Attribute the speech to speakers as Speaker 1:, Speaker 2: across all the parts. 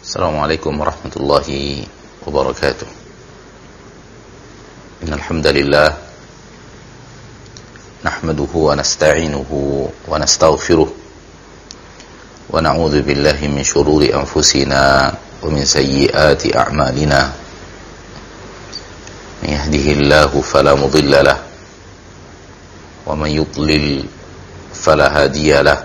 Speaker 1: Assalamualaikum warahmatullahi wabarakatuh. Innal hamdalillah nahmaduhu wa nasta'inuhu wa nastaghfiruh wa na'udzu billahi min shururi anfusina wa min sayyiati a'malina. May yahdihillahu fala mudilla lahu wa man yudlil fala hadiya lahu.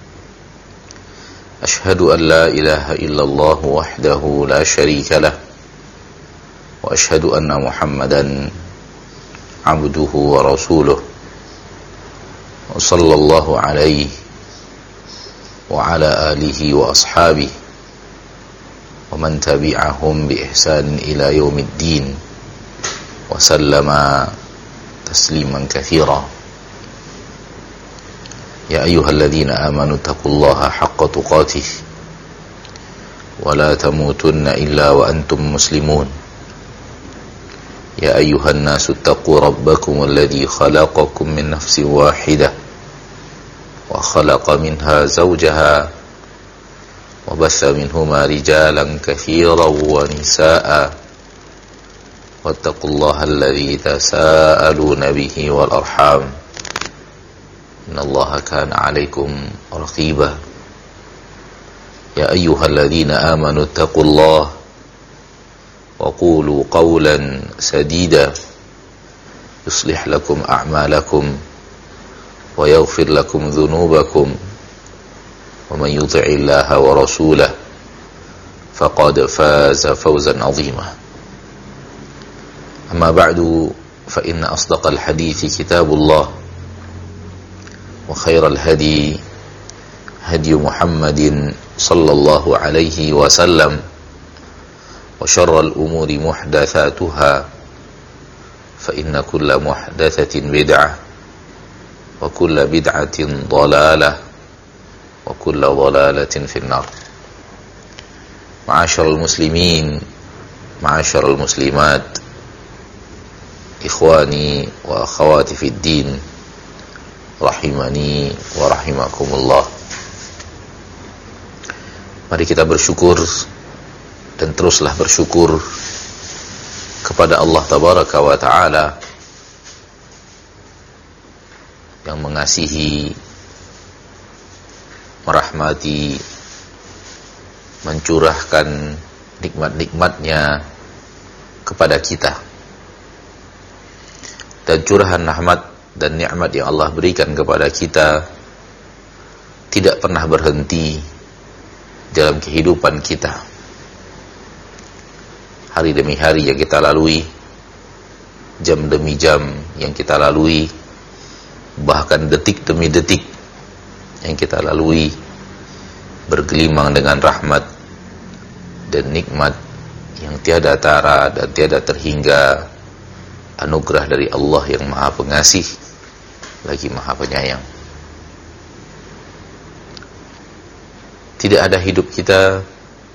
Speaker 1: أشهد أن لا إله إلا الله وحده لا شريك له وأشهد أن محمدا عبده ورسوله وصلى الله عليه وعلى آله وأصحابه ومن تبعهم بإحسان إلى يوم الدين وسلم تسليما كثيرا. يا أيها الذين آمنوا اتقوا الله حق تقاته ولا تموتن إلا وأنتم مسلمون. يا أيها الناس اتقوا ربكم الذي خلقكم من نفس واحدة وخلق منها زوجها وبث منهما رجالا كثيرا ونساء واتقوا الله الذي تساءلون به والأرحام إن الله كان عليكم رقيبا. يا أيها الذين آمنوا اتقوا الله وقولوا قولا سديدا يصلح لكم أعمالكم ويغفر لكم ذنوبكم ومن يطع الله ورسوله فقد فاز فوزا عظيما. أما بعد فإن أصدق الحديث كتاب الله وخير الهدي هدي محمد صلى الله عليه وسلم وشر الأمور محدثاتها فإن كل محدثة بدعة وكل بدعة ضلالة وكل ضلالة في النار. معاشر المسلمين معاشر المسلمات إخواني وأخواتي في الدين rahimani wa rahimakumullah. Mari kita bersyukur dan teruslah bersyukur kepada Allah tabaraka wa ta'ala yang mengasihi, merahmati, mencurahkan nikmat-nikmatnya kepada kita. Dan curahan rahmat dan nikmat yang Allah berikan kepada kita tidak pernah berhenti dalam kehidupan kita. Hari demi hari yang kita lalui, jam demi jam yang kita lalui, bahkan detik demi detik yang kita lalui, bergelimang dengan rahmat dan nikmat yang tiada tara dan tiada terhingga, anugerah dari Allah yang Maha Pengasih lagi Maha Penyayang. Tidak ada hidup kita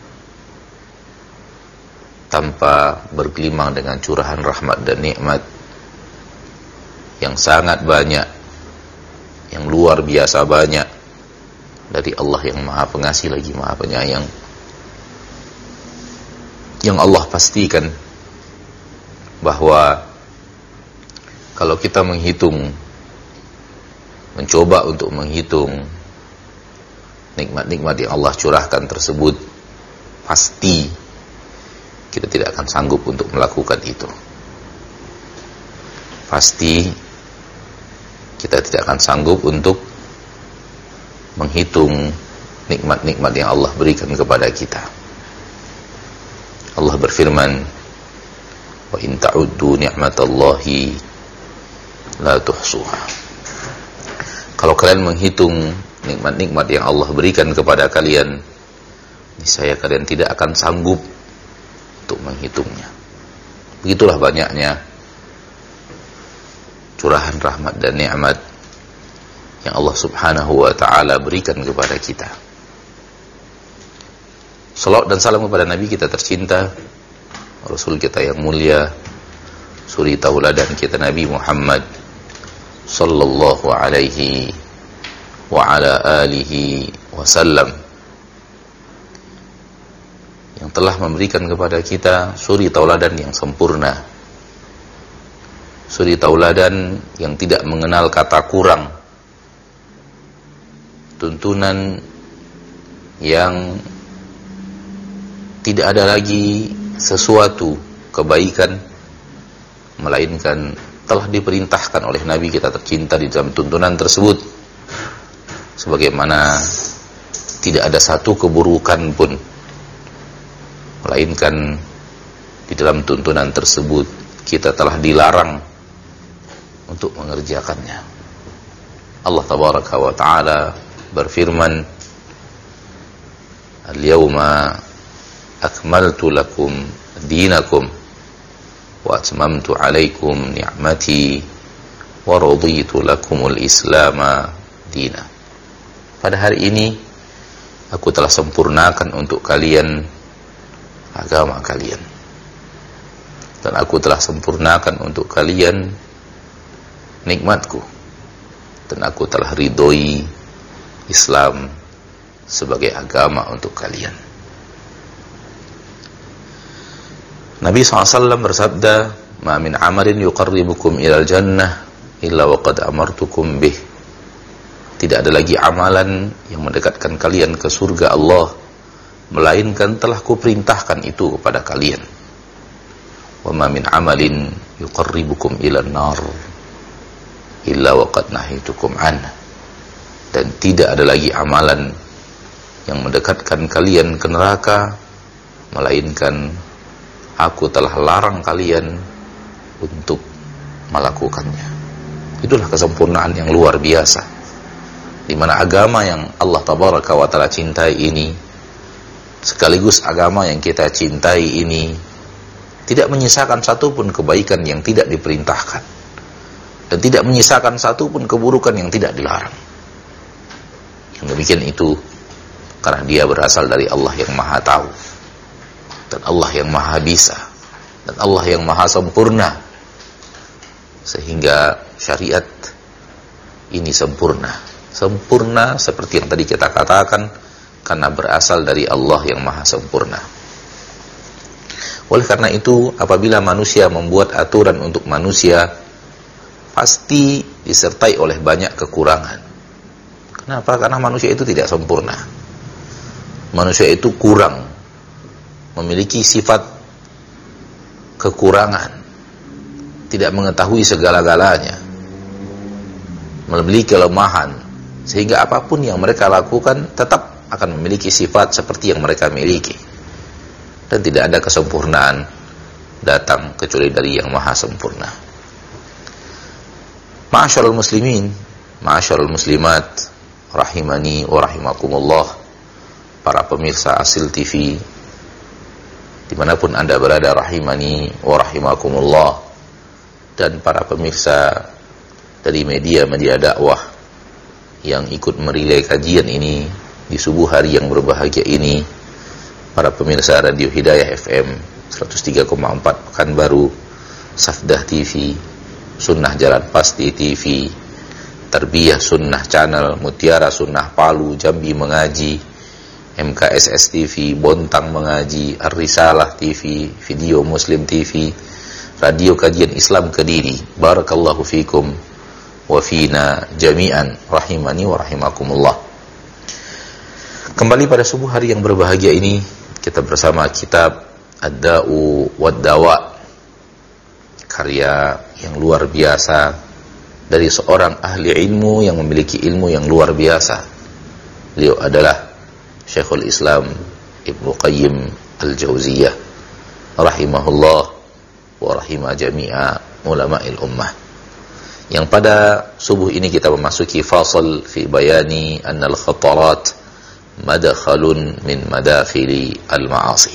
Speaker 1: tanpa bergelimang dengan curahan rahmat dan nikmat yang sangat banyak, yang luar biasa banyak dari Allah yang Maha Pengasih lagi Maha Penyayang, yang Allah pastikan bahwa kalau kita mencoba untuk menghitung nikmat-nikmat yang Allah curahkan tersebut, pasti kita tidak akan sanggup untuk melakukan itu. Pasti kita tidak akan sanggup untuk menghitung nikmat-nikmat yang Allah berikan kepada kita. Allah berfirman, wa in ta'uddu ni'matallahi la tuhsuha. Kalau kalian menghitung nikmat-nikmat yang Allah berikan kepada kalian, niscaya kalian tidak akan sanggup untuk menghitungnya. Begitulah banyaknya curahan rahmat dan nikmat yang Allah Subhanahu wa ta'ala berikan kepada kita. Salawat dan salam kepada Nabi kita tercinta, Rasul kita yang mulia, suri tauladan kita Nabi Muhammad sallallahu alaihi wa ala alihi wasallam, yang yang telah memberikan kepada kita suri tauladan yang sempurna, suri tauladan yang tidak mengenal kata kurang, tuntunan yang tidak ada lagi sesuatu kebaikan melainkan telah diperintahkan oleh Nabi kita tercinta di dalam tuntunan tersebut, sebagaimana tidak ada satu keburukan pun melainkan di dalam tuntunan tersebut kita telah dilarang untuk mengerjakannya. Allah tabaraka wa taala berfirman, "Al-yawma akmaltu lakum dinakum wa atmamtu 'alaikum ni'mati wa raditu lakumul islama dina." Pada hari ini aku telah sempurnakan untuk kalian agama kalian, dan aku telah sempurnakan untuk kalian nikmatku, dan aku telah ridhoi Islam sebagai agama untuk kalian. Nabi SAW bersabda, "Ma min amalin yuqarribukum ilal jannah illa waqad amartukum bih." Tidak ada lagi amalan yang mendekatkan kalian ke surga Allah melainkan telah kuperintahkan itu kepada kalian. "Wa ma min amalin yuqarribukum ilan nar illa waqad nahitukum anhu." Dan tidak ada lagi amalan yang mendekatkan kalian ke neraka melainkan aku telah larang kalian untuk melakukannya. Itulah kesempurnaan yang luar biasa, di mana agama yang Allah tabaraka wa taala cintai ini, sekaligus agama yang kita cintai ini, tidak menyisakan satupun kebaikan yang tidak diperintahkan, dan tidak menyisakan satupun keburukan yang tidak dilarang. Yang demikian itu karena dia berasal dari Allah yang Maha Tahu, dan Allah yang Maha Bisa, dan Allah yang Maha Sempurna, sehingga syariat ini sempurna seperti yang tadi kita katakan, karena berasal dari Allah yang Maha Sempurna. Oleh karena itu, apabila manusia membuat aturan untuk manusia, pasti disertai oleh banyak kekurangan. Kenapa? Karena manusia itu tidak sempurna. Manusia itu kurang, memiliki sifat kekurangan, tidak mengetahui segala-galanya, memiliki kelemahan, sehingga apapun yang mereka lakukan tetap akan memiliki sifat seperti yang mereka miliki, dan tidak ada kesempurnaan datang kecuali dari yang Maha Sempurna. Ma'asyiral muslimin, ma'asyiral muslimat, rahimani wa rahimakumullah, para pemirsa Asil TV dimanapun Anda berada, rahimani wa rahimakumullah, dan para pemirsa dari media-media dakwah yang ikut merilai kajian ini di subuh hari yang berbahagia ini, para pemirsa Radio Hidayah FM 103,4 Pekanbaru, Safdah TV, Sunnah Jalan Pasti TV, Tarbiyah Sunnah Channel, Mutiara Sunnah Palu, Jambi Mengaji, MKSS TV, Bontang Mengaji, Ar-Risalah TV, Video Muslim TV, Radio Kajian Islam Kediri. Barakallahu fikum wa fina jami'an, rahimani wa rahimakumullah. Kembali pada subuh hari yang berbahagia ini, kita bersama kitab Ad-Da'u wad-Dawa, karya yang luar biasa dari seorang ahli ilmu yang memiliki ilmu yang luar biasa. Beliau adalah Syekhul Islam Ibnu Qayyim Al-Jauziyah rahimahullah wa rahimah jami'a ulama'il ummah, yang pada subuh ini kita memasuki fasal fi bayani annal khatarat madakhalun min madakhili al-ma'asi.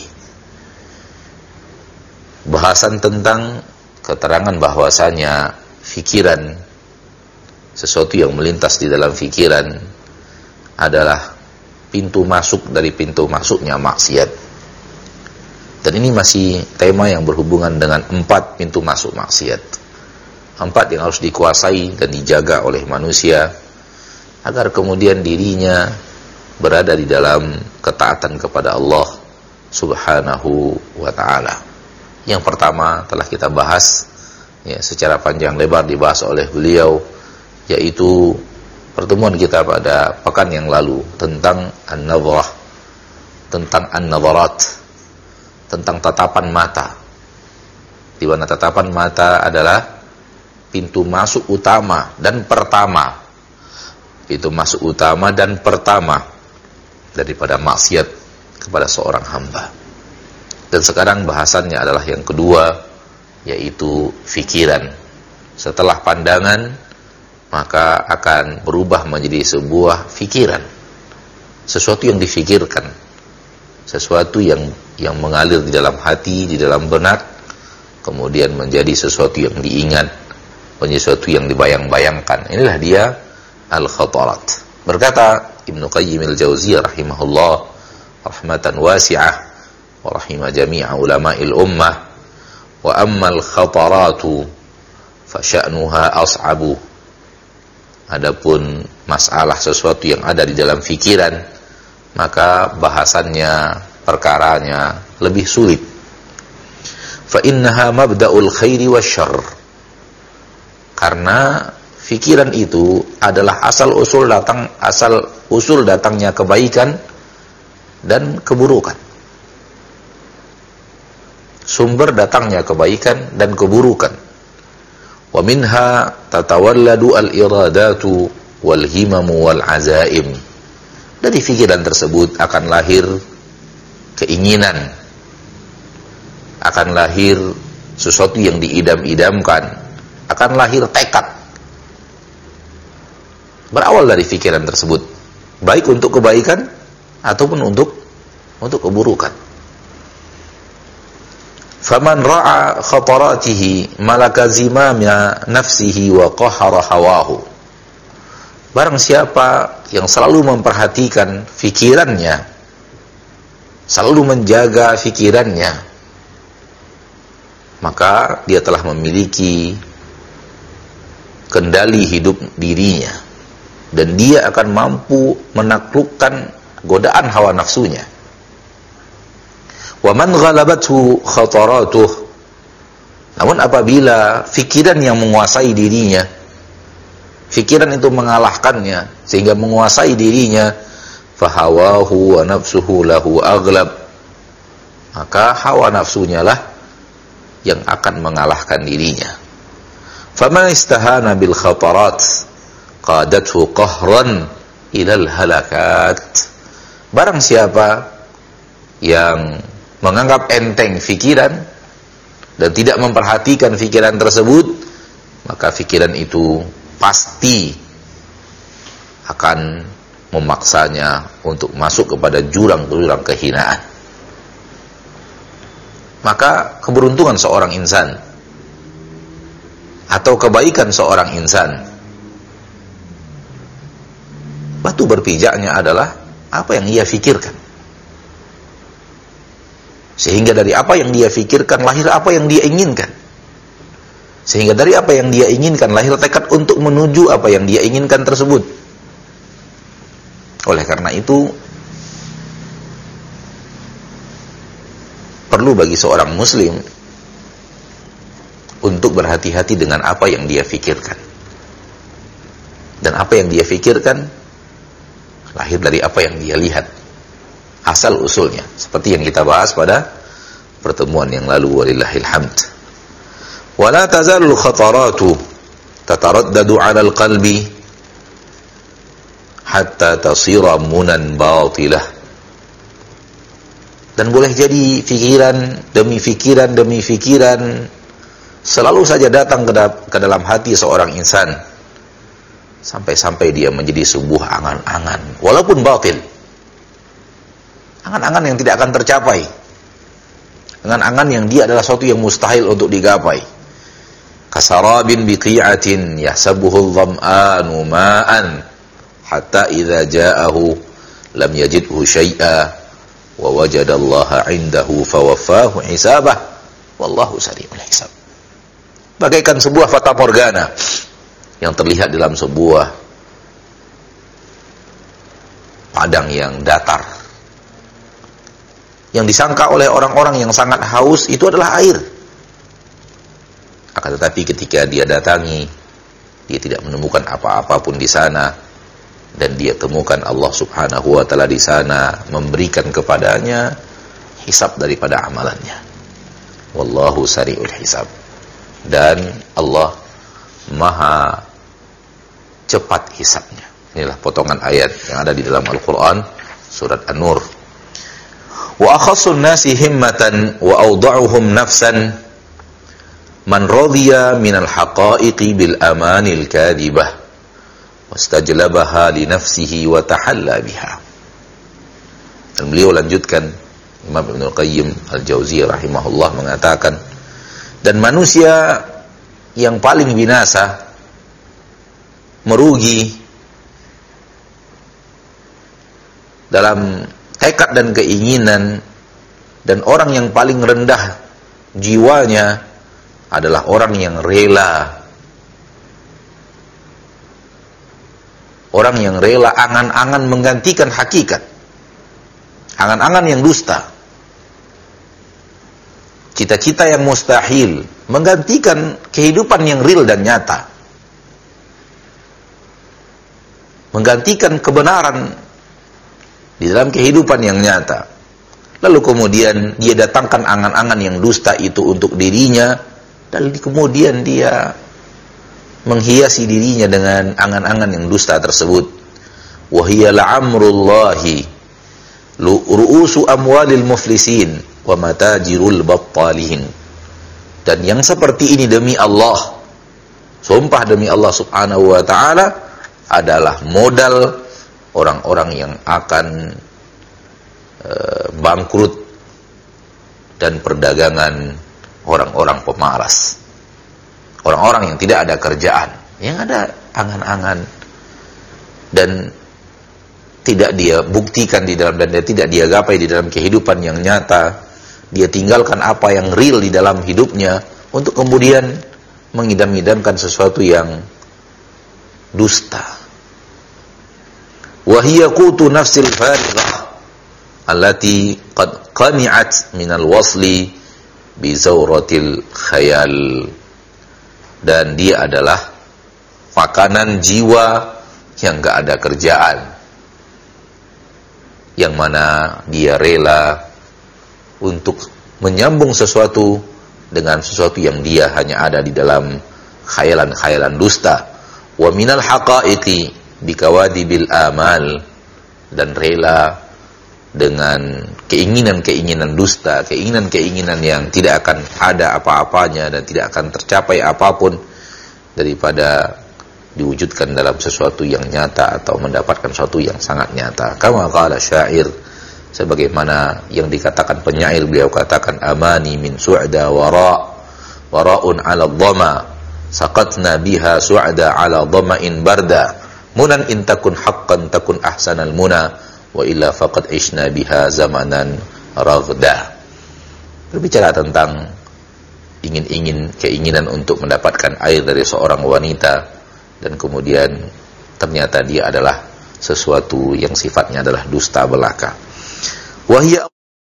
Speaker 1: Bahasan tentang keterangan bahwasanya fikiran, sesuatu yang melintas di dalam fikiran, adalah pintu masuk dari pintu masuknya maksiat. Dan ini masih tema yang berhubungan dengan 4 pintu masuk maksiat, 4 yang harus dikuasai dan dijaga oleh manusia agar kemudian dirinya berada di dalam ketaatan kepada Allah Subhanahu wa ta'ala. Yang pertama telah kita bahas ya, secara panjang lebar dibahas oleh beliau, yaitu pertemuan kita pada pekan yang lalu tentang an-nadhrah, tentang an-nadharat, tentang tatapan mata, di mana tatapan mata adalah pintu masuk utama dan pertama, pintu masuk utama dan pertama daripada maksiat kepada seorang hamba. Dan sekarang bahasannya adalah yang kedua, yaitu fikiran. Setelah pandangan, maka akan berubah menjadi sebuah fikiran, sesuatu yang difikirkan, sesuatu yang mengalir di dalam hati, di dalam benak, kemudian menjadi sesuatu yang diingat, menjadi sesuatu yang dibayang-bayangkan. Inilah dia al-khatarat. Berkata Ibnu Qayyim al-Jauziyah rahimahullah rahmatan wasi'ah wa rahimah jami'a ulama'il ummah, wa ammal khataratu fa sya'nuha as'abu. Adapun masalah sesuatu yang ada di dalam fikiran, maka bahasannya, perkaranya lebih sulit. Fa innaha mabda'ul khairi wasyarr. Karena fikiran itu adalah asal usul datangnya kebaikan dan keburukan. Sumber datangnya kebaikan dan keburukan. Wa minha tatawalladu al-iradatu wal himamu wal azaim. Dari fikiran tersebut akan lahir keinginan, akan lahir sesuatu yang diidam-idamkan, akan lahir tekad. Berawal dari fikiran tersebut, baik untuk kebaikan ataupun untuk keburukan. Faman ra'a khataratihi malaka zimama nafsihi wa qahara hawahu. Barang siapa yang selalu memperhatikan fikirannya, selalu menjaga fikirannya, maka dia telah memiliki kendali hidup dirinya, dan dia akan mampu menaklukkan godaan hawa nafsunya. Wa man ghalabathu khataratuh. Namun apabila fikiran yang menguasai dirinya, fikiran itu mengalahkannya sehingga menguasai dirinya, fahawahu wa nafsuhu lahu aghlab, maka hawa nafsunya lah yang akan mengalahkan dirinya. Faman istahana bil khatarat qadathu qahran ilal halakat. Barang siapa yang menganggap enteng fikiran dan tidak memperhatikan fikiran tersebut, maka fikiran itu pasti akan memaksanya untuk masuk kepada jurang-jurang kehinaan. Maka keberuntungan seorang insan atau kebaikan seorang insan, batu berpijaknya adalah apa yang ia fikirkan. Sehingga dari apa yang dia fikirkan lahir apa yang dia inginkan. Sehingga dari apa yang dia inginkan lahir tekad untuk menuju apa yang dia inginkan tersebut. Oleh karena itu, perlu bagi seorang muslim untuk berhati-hati dengan apa yang dia fikirkan. Dan apa yang dia fikirkan lahir dari apa yang dia lihat, asal usulnya, seperti yang kita bahas pada pertemuan yang lalu, walillahil hamd. Wala tazalul khataratu tataraddadu 'ala al-qalbi hatta tasira munan batilah. Dan boleh jadi fikiran demi fikiran demi fikiran selalu saja datang ke dalam hati seorang insan, sampai-sampai dia menjadi sebuah angan-angan walaupun batil. Angan-angan yang tidak akan tercapai, angan-angan yang dia adalah sesuatu yang mustahil untuk digapai. Kasarabin biqi'atin yahsabuhu adh-dham'anu ma'an hatta idza ja'ahu lam yajidhu syai'a wa wajada Allah 'indahu fawaffahu hisabah wallahu sari'ul hisab. Bagaikan sebuah fata morgana yang terlihat dalam sebuah padang yang datar. yang disangka oleh orang-orang yang sangat haus itu adalah air. Akan tetapi ketika dia datangi, dia tidak menemukan apa-apa pun di sana, dan dia temukan Allah Subhanahu wa taala di sana memberikan kepadanya hisab daripada amalannya. Wallahu sari'ul hisab. Dan Allah Maha cepat hisabnya. Inilah potongan ayat yang ada di dalam Al-Qur'an surat An-Nur. Wa akhassun nasi himmatan wa awda'uhum nafsan man radhiya minal haqa'iqi bil amanil kadhibah wastajlabaha li nafsihi wa tahalla biha. Dan beliau lanjutkan, Imam Ibnu Qayyim Al-Jauziyah rahimahullah mengatakan, dan manusia yang paling binasa, merugi dalam tekad dan keinginan, dan orang yang paling rendah jiwanya adalah orang yang rela, orang yang rela angan-angan menggantikan hakikat, angan-angan yang dusta, cita-cita yang mustahil menggantikan kehidupan yang real dan nyata, menggantikan kebenaran di dalam kehidupan yang nyata. Lalu kemudian dia datangkan angan-angan yang dusta itu untuk dirinya, dan kemudian dia menghiasi dirinya dengan angan-angan yang dusta tersebut. Wa hiya la'amrullahi ru'usu amwalil muflisin wa matajirul battalihin. Dan yang seperti ini demi Allah, sumpah demi Allah Subhanahu wa taala, adalah modal orang-orang yang akan bangkrut dan perdagangan orang-orang pemalas, orang-orang yang tidak ada kerjaan, yang ada angan-angan dan tidak dia buktikan di dalam, dan dia tidak dia gapai di dalam kehidupan yang nyata. Dia tinggalkan apa yang real di dalam hidupnya untuk kemudian mengidam-idamkan sesuatu yang dusta. Wahiyya qutu nafsil farighah allati qad qani'at minal wasli bi zawratil khayal. Dan dia adalah makanan jiwa yang enggak ada kerjaan, yang mana dia rela untuk menyambung sesuatu dengan sesuatu yang dia hanya ada di dalam khayalan-khayalan dusta. Wa minal haqa'iqi bikawadibil amal, dan rela dengan keinginan-keinginan dusta, keinginan-keinginan yang tidak akan ada apa-apanya dan tidak akan tercapai apapun daripada diwujudkan dalam sesuatu yang nyata atau mendapatkan sesuatu yang sangat nyata. Kama qala syair, sebagaimana yang dikatakan penyair, beliau katakan, amani min su'da wara'un 'ala dhama saqatna biha su'da 'ala dhama'in barda munan in takun haqqan takun ahsanal muna wa illa faqad ishna biha zamanan raghda. Berbicara tentang keinginan untuk mendapatkan air dari seorang wanita, dan kemudian ternyata dia adalah sesuatu yang sifatnya adalah dusta belaka. Wahia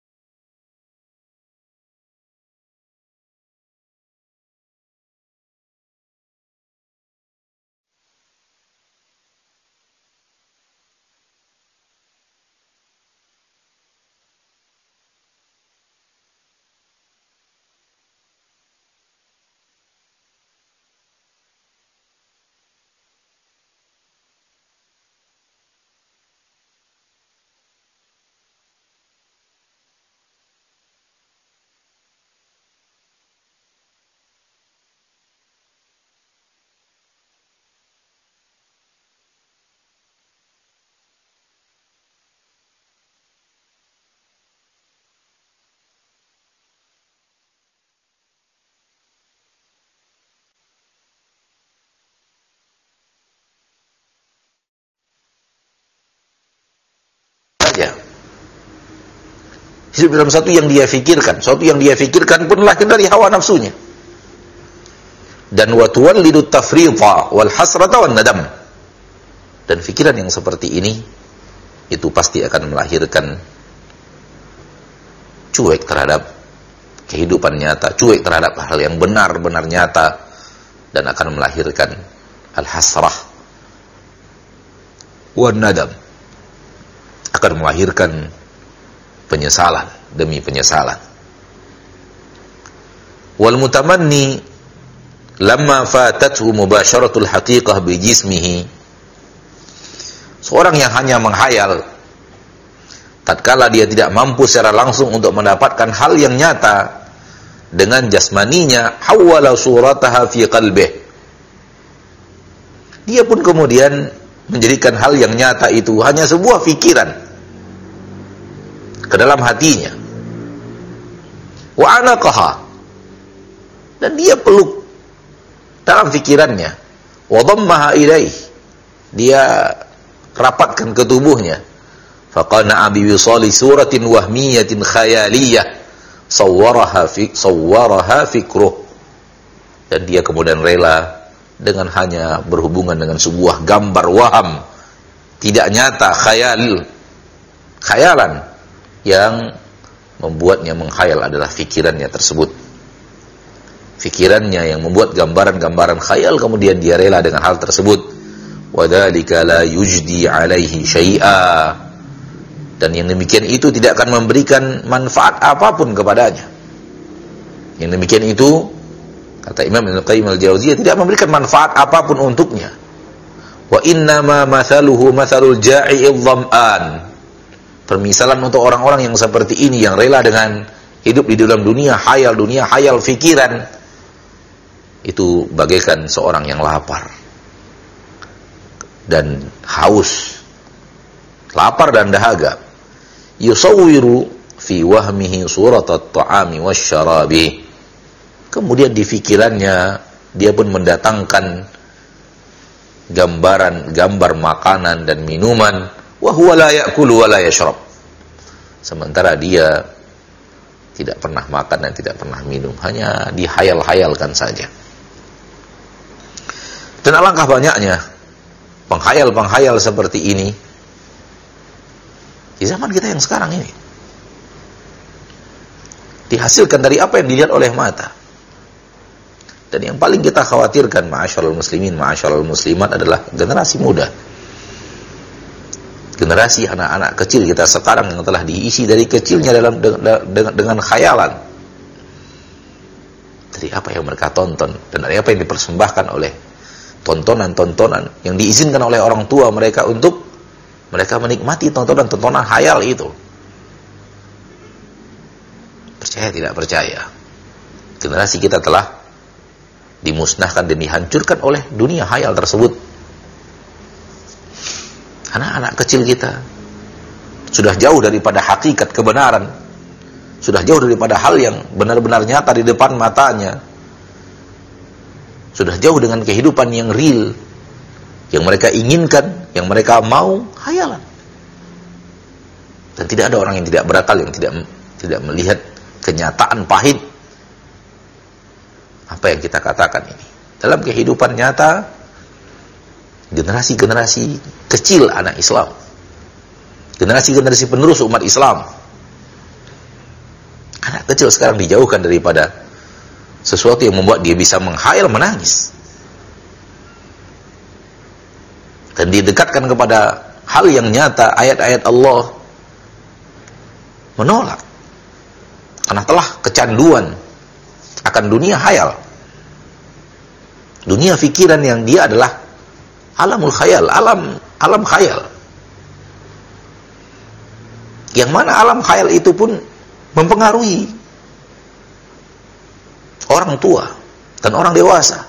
Speaker 1: saja hidup dalam satu yang dia fikirkan, sesuatu yang dia fikirkan pun lahir dari hawa nafsunya. Dan wa tuwallidu tafriqa wal hasrata wan nadam. Dan pikiran yang seperti ini itu pasti akan melahirkan cuek terhadap kehidupan nyata, cuek terhadap hal yang benar-benar nyata, dan akan melahirkan al-hasrah wan nadam, akan melahirkan penyesalan demi penyesalan. Wal mutamanni lamma fatathu mubasharatul haqiqah bi jismihi, seorang yang hanya menghayal tatkala dia tidak mampu secara langsung untuk mendapatkan hal yang nyata dengan jasmaninya, hawwala surataha fi qalbih, dia pun kemudian menjadikan hal yang nyata itu hanya sebuah pikiran ke dalam hatinya. Wa anaqaha, dan dia peluk dalam pikirannya. Wa dhammaha ilaih, dia rapatkan ke tubuhnya. Faqana'a bi wisali suratin wahmiyatin khayaliyah sawwaraha fikruh, dan dia kemudian rela dengan hanya berhubungan dengan sebuah gambar waham, tidak nyata, khayalan yang membuatnya menghayal adalah fikirannya tersebut. Fikirannya yang membuat gambaran-gambaran khayal, kemudian dia rela dengan hal tersebut. Wadzalika la yujdi alaihi syai'a, dan yang demikian itu tidak akan memberikan manfaat apapun kepadanya. Yang demikian itu, kata Imam Ibnu Qayyim al-Jauziyah, tidak memberikan manfaat apapun untuknya. Wa innama mathaluhu mathalul ja'i'idh dham'an, permisalan untuk orang-orang yang seperti ini, yang rela dengan hidup di dalam dunia hayal fikiran, itu bagaikan seorang yang lapar dan haus, lapar dan dahaga. Yusawwiru fi wahmihi surat at-ta'ami wasyarabi, kemudian di fikirannya dia pun mendatangkan gambar makanan dan minuman. Wa huwa la ya'kulu wa la yashrab, sementara dia tidak pernah makan dan tidak pernah minum, hanya dihayal-hayalkan saja. Dan alangkah banyaknya penghayal-penghayal seperti ini di zaman kita yang sekarang ini, dihasilkan dari apa yang dilihat oleh mata. Dan yang paling kita khawatirkan, ma'asyiral muslimin, ma'asyiral muslimat, adalah generasi muda, generasi anak-anak kecil kita sekarang yang telah diisi dari kecilnya dengan khayalan dari apa yang mereka tonton dan dari apa yang dipersembahkan oleh tontonan-tontonan yang diizinkan oleh orang tua mereka untuk mereka menikmati tontonan-tontonan khayal itu. Percaya tidak percaya, generasi kita telah dimusnahkan dan dihancurkan oleh dunia khayal tersebut. Anak-anak kecil kita sudah jauh daripada hakikat kebenaran, sudah jauh daripada hal yang benar-benar nyata di depan matanya, sudah jauh dengan kehidupan yang real, yang mereka inginkan, yang mereka mau, khayalan. Dan tidak ada orang yang tidak berakal yang tidak melihat kenyataan pahit apa yang kita katakan ini. Dalam kehidupan nyata, generasi-generasi kecil anak Islam, generasi-generasi penerus umat Islam, anak kecil sekarang dijauhkan daripada sesuatu yang membuat dia bisa menghayal, menangis, dan didekatkan kepada hal yang nyata, ayat-ayat Allah, menolak karena telah kecanduan akan dunia khayal, dunia fikiran yang dia adalah alamul khayal, alam khayal, yang mana alam khayal itu pun mempengaruhi orang tua dan orang dewasa.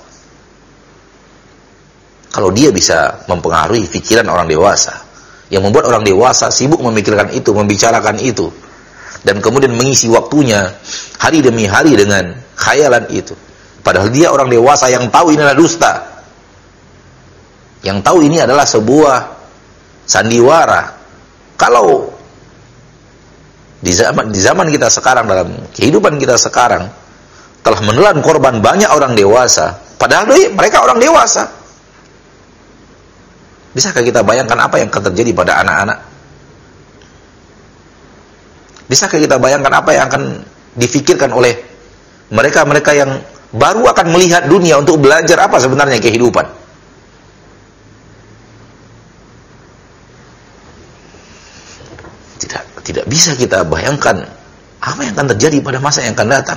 Speaker 1: Kalau dia bisa mempengaruhi pikiran orang dewasa, yang membuat orang dewasa sibuk memikirkan itu, membicarakan itu, dan kemudian mengisi waktunya hari demi hari dengan khayalan itu, padahal dia orang dewasa yang tahu ini adalah dusta, yang tahu ini adalah sebuah sandiwara. Kalau di zaman kita sekarang, dalam kehidupan kita sekarang, telah menelan korban banyak orang dewasa, padahal mereka orang dewasa. Bisakah kita bayangkan apa yang akan terjadi pada anak-anak? Bisakah kita bayangkan apa yang akan difikirkan oleh mereka-mereka yang baru akan melihat dunia untuk belajar apa sebenarnya kehidupan? Tidak bisa kita bayangkan apa yang akan terjadi pada masa yang akan datang.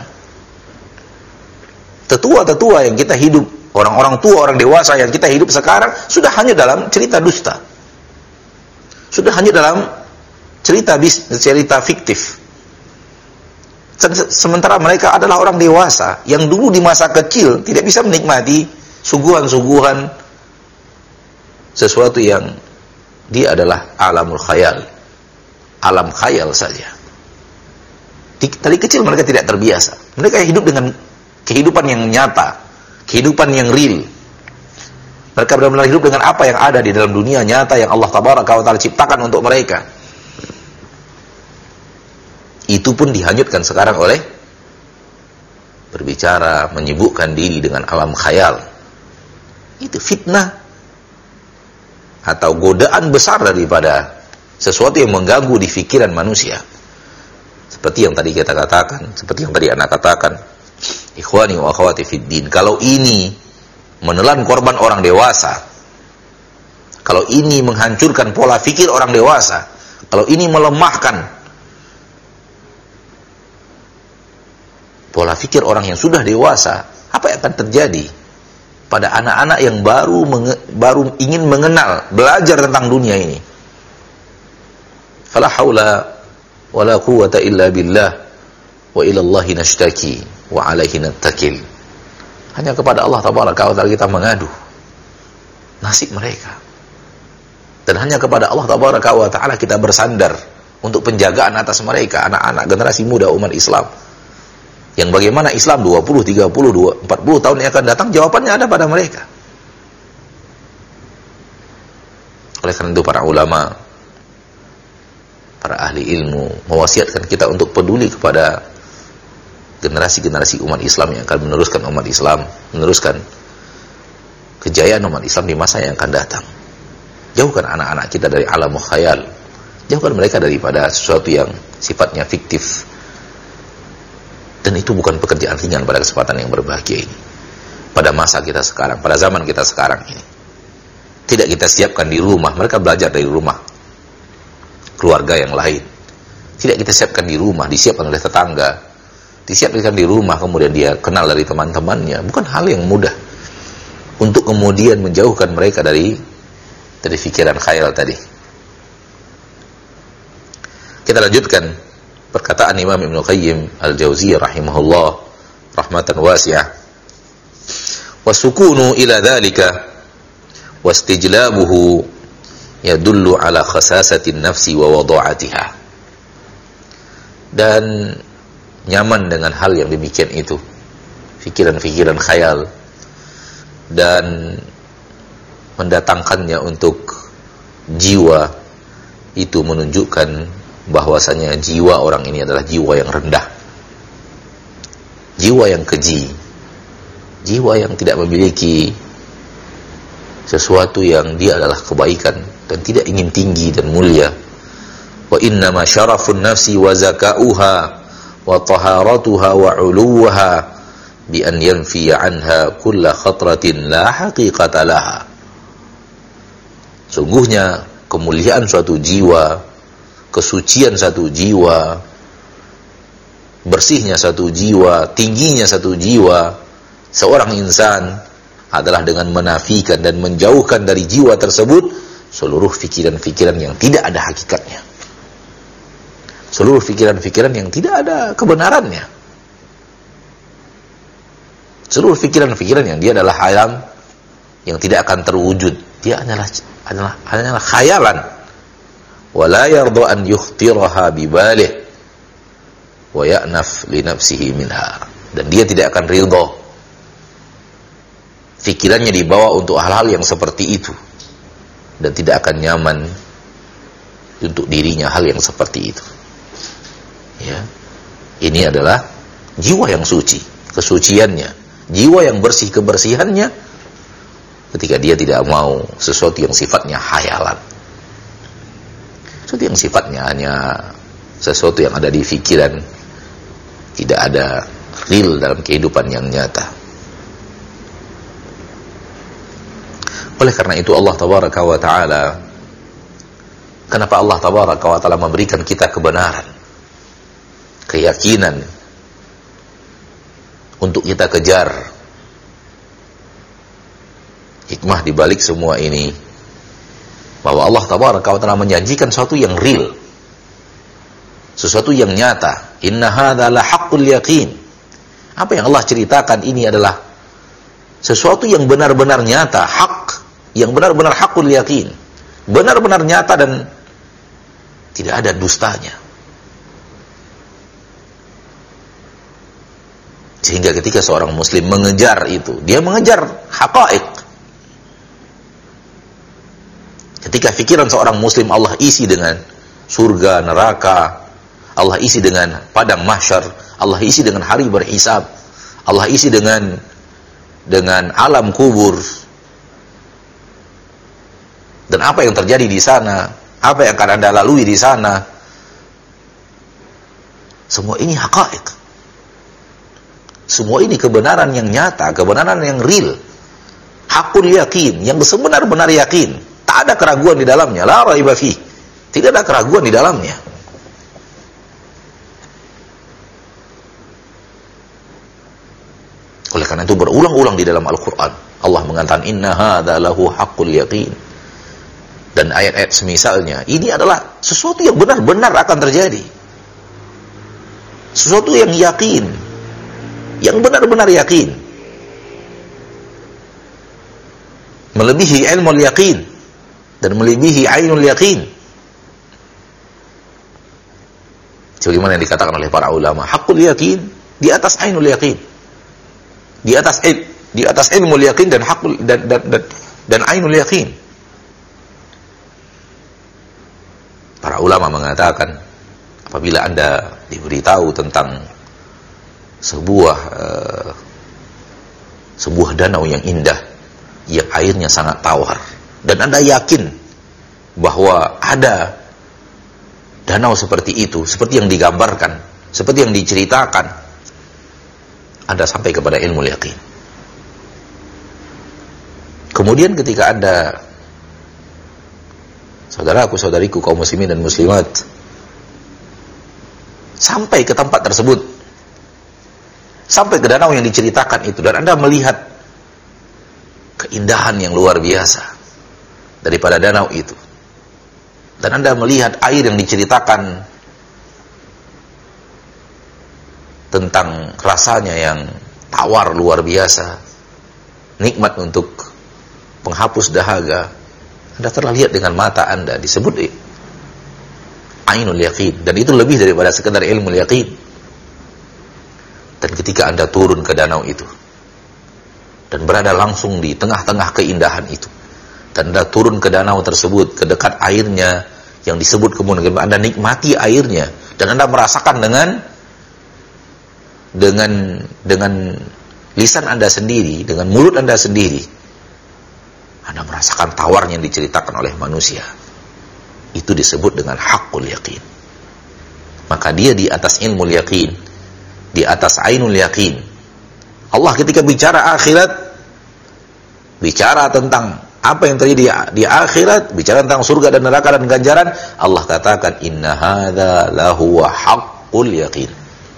Speaker 1: Tetua-tetua yang kita hidup, orang-orang tua, orang dewasa yang kita hidup sekarang, sudah hanya dalam cerita dusta. Sudah hanya dalam cerita fiktif. Sementara mereka adalah orang dewasa yang dulu di masa kecil tidak bisa menikmati suguhan-suguhan sesuatu yang dia adalah alamul khayal, alam khayal saja. Dari kecil mereka tidak terbiasa. Mereka hidup dengan kehidupan yang nyata, kehidupan yang real. Mereka benar-benar hidup dengan apa yang ada di dalam dunia nyata yang Allah Tabaraka wa Ta'ala ciptakan untuk mereka. Itu pun dihanyutkan sekarang oleh berbicara, menyibukkan diri dengan alam khayal. Itu fitnah atau godaan besar daripada sesuatu yang mengganggu di pikiran manusia. Seperti yang tadi kita katakan, seperti yang tadi anak katakan, ikhwani wa akhwati fid din, kalau ini menelan korban orang dewasa, kalau ini menghancurkan pola fikir orang dewasa, kalau ini melemahkan pola fikir orang yang sudah dewasa, apa yang akan terjadi pada anak-anak yang baru ingin mengenal, belajar tentang dunia ini? Fala haula wala quwwata illa billah wa ila Allahi nashtaki wa alaihi nattakil. Hanya kepada Allah Tabaraka wa Ta'ala kita mengadu nasib mereka. Dan hanya kepada Allah Tabaraka wa Ta'ala kita bersandar untuk penjagaan atas mereka, anak-anak generasi muda umat Islam. Yang bagaimana Islam 20, 30, 40 tahun yang akan datang, jawabannya ada pada mereka. Oleh karena itu para ulama, para ahli ilmu mewasiatkan kita untuk peduli kepada generasi-generasi umat Islam yang akan meneruskan umat Islam, meneruskan kejayaan umat Islam di masa yang akan datang. Jauhkan anak-anak kita dari alam khayal. Jauhkan mereka daripada sesuatu yang sifatnya fiktif. Dan itu bukan pekerjaan ringan pada kesempatan yang berbahagia ini. Pada masa kita sekarang, pada zaman kita sekarang ini. Tidak kita siapkan di rumah, mereka belajar dari rumah keluarga yang lain. Tidak kita siapkan di rumah, disiapkan oleh tetangga, disiapkan di rumah, kemudian dia kenal dari teman-temannya. Bukan hal yang mudah untuk kemudian menjauhkan mereka dari pikiran khayal tadi. Kita lanjutkan perkataan Imam Ibnu Qayyim Al-Jauziyah rahimahullah rahmatan wasi'ah. Wasukunu ila dhalika wastijlabuhu yadullu ala khasasatin nafsi wa wada'atiha. Dan nyaman dengan hal yang demikian itu, fikiran-fikiran khayal, dan mendatangkannya untuk jiwa, itu menunjukkan bahwasanya jiwa orang ini adalah jiwa yang rendah, jiwa yang keji, jiwa yang tidak memiliki sesuatu yang dia adalah kebaikan dan tidak ingin tinggi dan mulia. Wa innama syarafun nafsi wa zakauha wa taharatuha wa uluwaha bi an yanfiya anha kulla khatratin la haqiqata laha. Sungguhnya kemuliaan suatu jiwa, kesucian satu jiwa, bersihnya satu jiwa, tingginya satu jiwa seorang insan adalah dengan menafikan dan menjauhkan dari jiwa tersebut seluruh fikiran-fikiran yang tidak ada hakikatnya, seluruh fikiran-fikiran yang tidak ada kebenarannya, seluruh fikiran-fikiran yang dia adalah hayam yang tidak akan terwujud, dia hanyalah khayalan. Wala yarda an yukhtiraha bibalih wa ya'naf li nafsihi minha. Dan dia tidak akan ridha fikirannya dibawa untuk hal-hal yang seperti itu, dan tidak akan nyaman untuk dirinya hal yang seperti itu. Ya. Ini adalah jiwa yang suci, kesuciannya, jiwa yang bersih, kebersihannya, ketika dia tidak mau sesuatu yang sifatnya khayalan, sesuatu yang sifatnya hanya sesuatu yang ada di pikiran, tidak ada real dalam kehidupan yang nyata. Oleh karena itu Allah tabaraka wa ta'ala, kenapa Allah tabaraka wa ta'ala memberikan kita kebenaran, keyakinan untuk kita kejar? Hikmah dibalik semua ini, bahwa Allah tabaraka wa ta'ala menjanjikan sesuatu yang real, sesuatu yang nyata. Inna hadza la haqqul yaqin. Apa yang Allah ceritakan ini adalah sesuatu yang benar-benar nyata, hak, yang benar-benar haqqul yaqin, benar-benar nyata dan tidak ada dustanya. Sehingga ketika seorang muslim mengejar itu, dia mengejar haqaiq. Ketika pikiran seorang muslim Allah isi dengan surga, neraka, Allah isi dengan padang mahsyar, Allah isi dengan hari berhisab, Allah isi dengan alam kubur, dan apa yang terjadi di sana, apa yang akan Anda lalui di sana, semua ini haqaiq. Semua ini kebenaran yang nyata, kebenaran yang real, hakul yakin, yang sebenar-benar yakin. Tak ada keraguan di dalamnya, la raiba fi. Tidak ada keraguan di dalamnya. Oleh karena itu berulang-ulang di dalam Al-Qur'an Allah mengatakan inna hadza lahu haqqul yaqin. Dan ayat-ayat semisalnya, ini adalah sesuatu yang benar-benar akan terjadi. Sesuatu yang yakin, yang benar-benar yakin. Melebihi ilmul yaqin dan melebihi ainul yaqin. Sebagaimana yang dikatakan oleh para ulama, haqqul yaqin di atas ainul yaqin. Di atas ilmul yaqin dan haqqul dan ainul yaqin. Para ulama mengatakan, apabila Anda diberitahu tentang sebuah danau yang indah, yang airnya sangat tawar, dan Anda yakin bahwa ada danau seperti itu, seperti yang digambarkan, seperti yang diceritakan, Anda sampai kepada ilmu yakin. Kemudian ketika Anda, saudaraku, saudariku, kaum muslimin dan muslimat, sampai ke tempat tersebut, sampai ke danau yang diceritakan itu, dan Anda melihat keindahan yang luar biasa daripada danau itu, dan Anda melihat air yang diceritakan tentang rasanya yang tawar luar biasa, nikmat untuk penghapus dahaga, Anda telah lihat dengan mata Anda, disebut ainul yaqin, dan itu lebih daripada sekedar ilmu yaqin. Dan ketika Anda turun ke danau itu dan berada langsung di tengah-tengah keindahan itu, dan Anda turun ke danau tersebut, ke dekat airnya yang disebut kemudian Anda nikmati airnya, dan Anda merasakan dengan lisan Anda sendiri, dengan mulut Anda sendiri, Anda merasakan tawarnya yang diceritakan oleh manusia. Itu disebut dengan haqqul yaqin. Maka dia di atas ilmu yaqin, di atas ainul yaqin. Allah ketika bicara akhirat, bicara tentang apa yang terjadi di akhirat, bicara tentang surga dan neraka dan ganjaran, Allah katakan inna hadza lahu haqqul yaqin.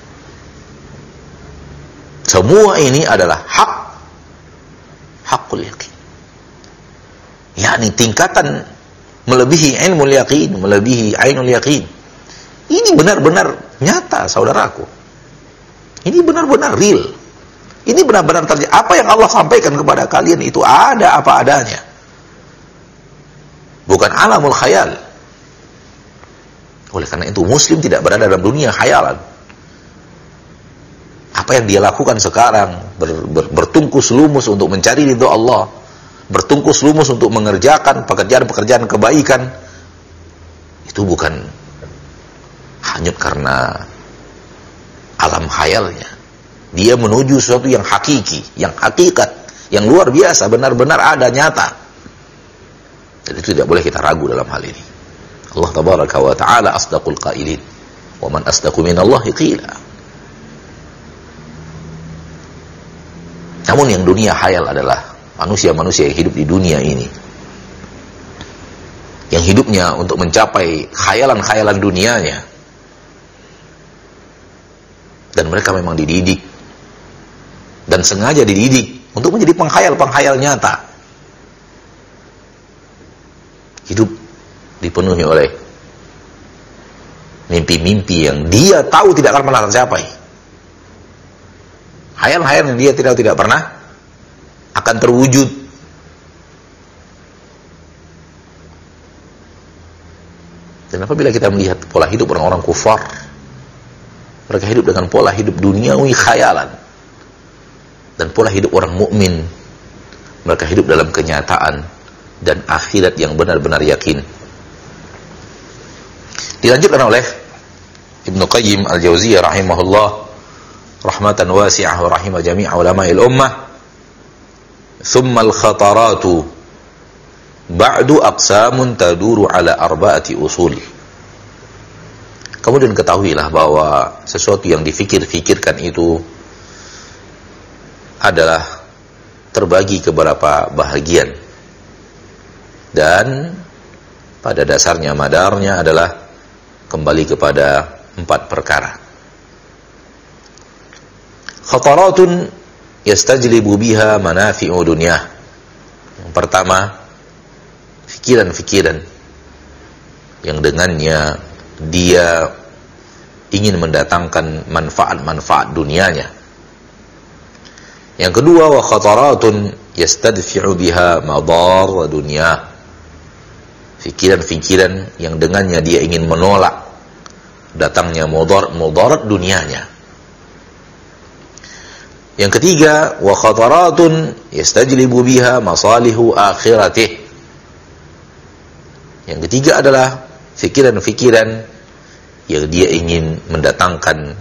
Speaker 1: Semua ini adalah haqqul yaqin. yakni tingkatan melebihi ilmu yaqin, melebihi ainul yaqin. Ini benar-benar nyata, saudaraku. Ini benar-benar real. Ini benar-benar terjadi. Apa yang Allah sampaikan kepada kalian itu ada apa adanya. Bukan alamul khayal. Oleh karena itu muslim tidak berada dalam dunia khayalan. Apa yang dia lakukan sekarang, bertungkus lumus untuk mencari ridho Allah, bertungkus lumus untuk mengerjakan pekerjaan-pekerjaan kebaikan, itu bukan hanyut karena alam khayalnya. Dia menuju sesuatu yang hakiki, yang hakikat, yang luar biasa, benar-benar ada, nyata. Dan itu tidak boleh kita ragu dalam hal ini. Allah tabaraka wa ta'ala asdaqul qailin. Wa man asdaqu minallahi qila. Namun yang dunia khayal adalah manusia-manusia yang hidup di dunia ini, yang hidupnya untuk mencapai khayalan-khayalan dunianya, dan mereka memang dididik dan sengaja dididik untuk menjadi penghayal-penghayal nyata. Hidup dipenuhi oleh mimpi-mimpi yang dia tahu tidak akan pernah tercapai. Hayal-hayal yang dia tidak pernah akan terwujud. Dan apabila kita melihat pola hidup orang-orang kufar, mereka hidup dengan pola hidup duniawi khayalan. Dan pola hidup orang mukmin, mereka hidup dalam kenyataan dan akhirat yang benar-benar yakin. Dilanjutkan oleh Ibnu Qayyim Al-Jauziyah rahimahullah rahmatan wasi'ah wa rahimah jami' ulama'il ummah. Thumma al-khataratu ba'du aqsamun taduru ala arba'ati usul. Kemudian ketahuilah bahwa sesuatu yang difikir-fikirkan itu adalah terbagi ke beberapa bahagian, dan pada dasarnya madarnya adalah kembali kepada 4 perkara. Khataratun yastajlibu biha manafi'u dunyah. Yang pertama, pikiran-pikiran yang dengannya dia ingin mendatangkan manfaat-manfaat dunianya. Yang kedua, wa khataratun yastadfi'u biha madar dunyah. Pikiran-pikiran yang dengannya dia ingin menolak datangnya mudarat dunianya. Yang ketiga, wa khataratun yastajlibu biha masalihu akhiratih. Yang ketiga adalah fikiran-fikiran yang dia ingin mendatangkan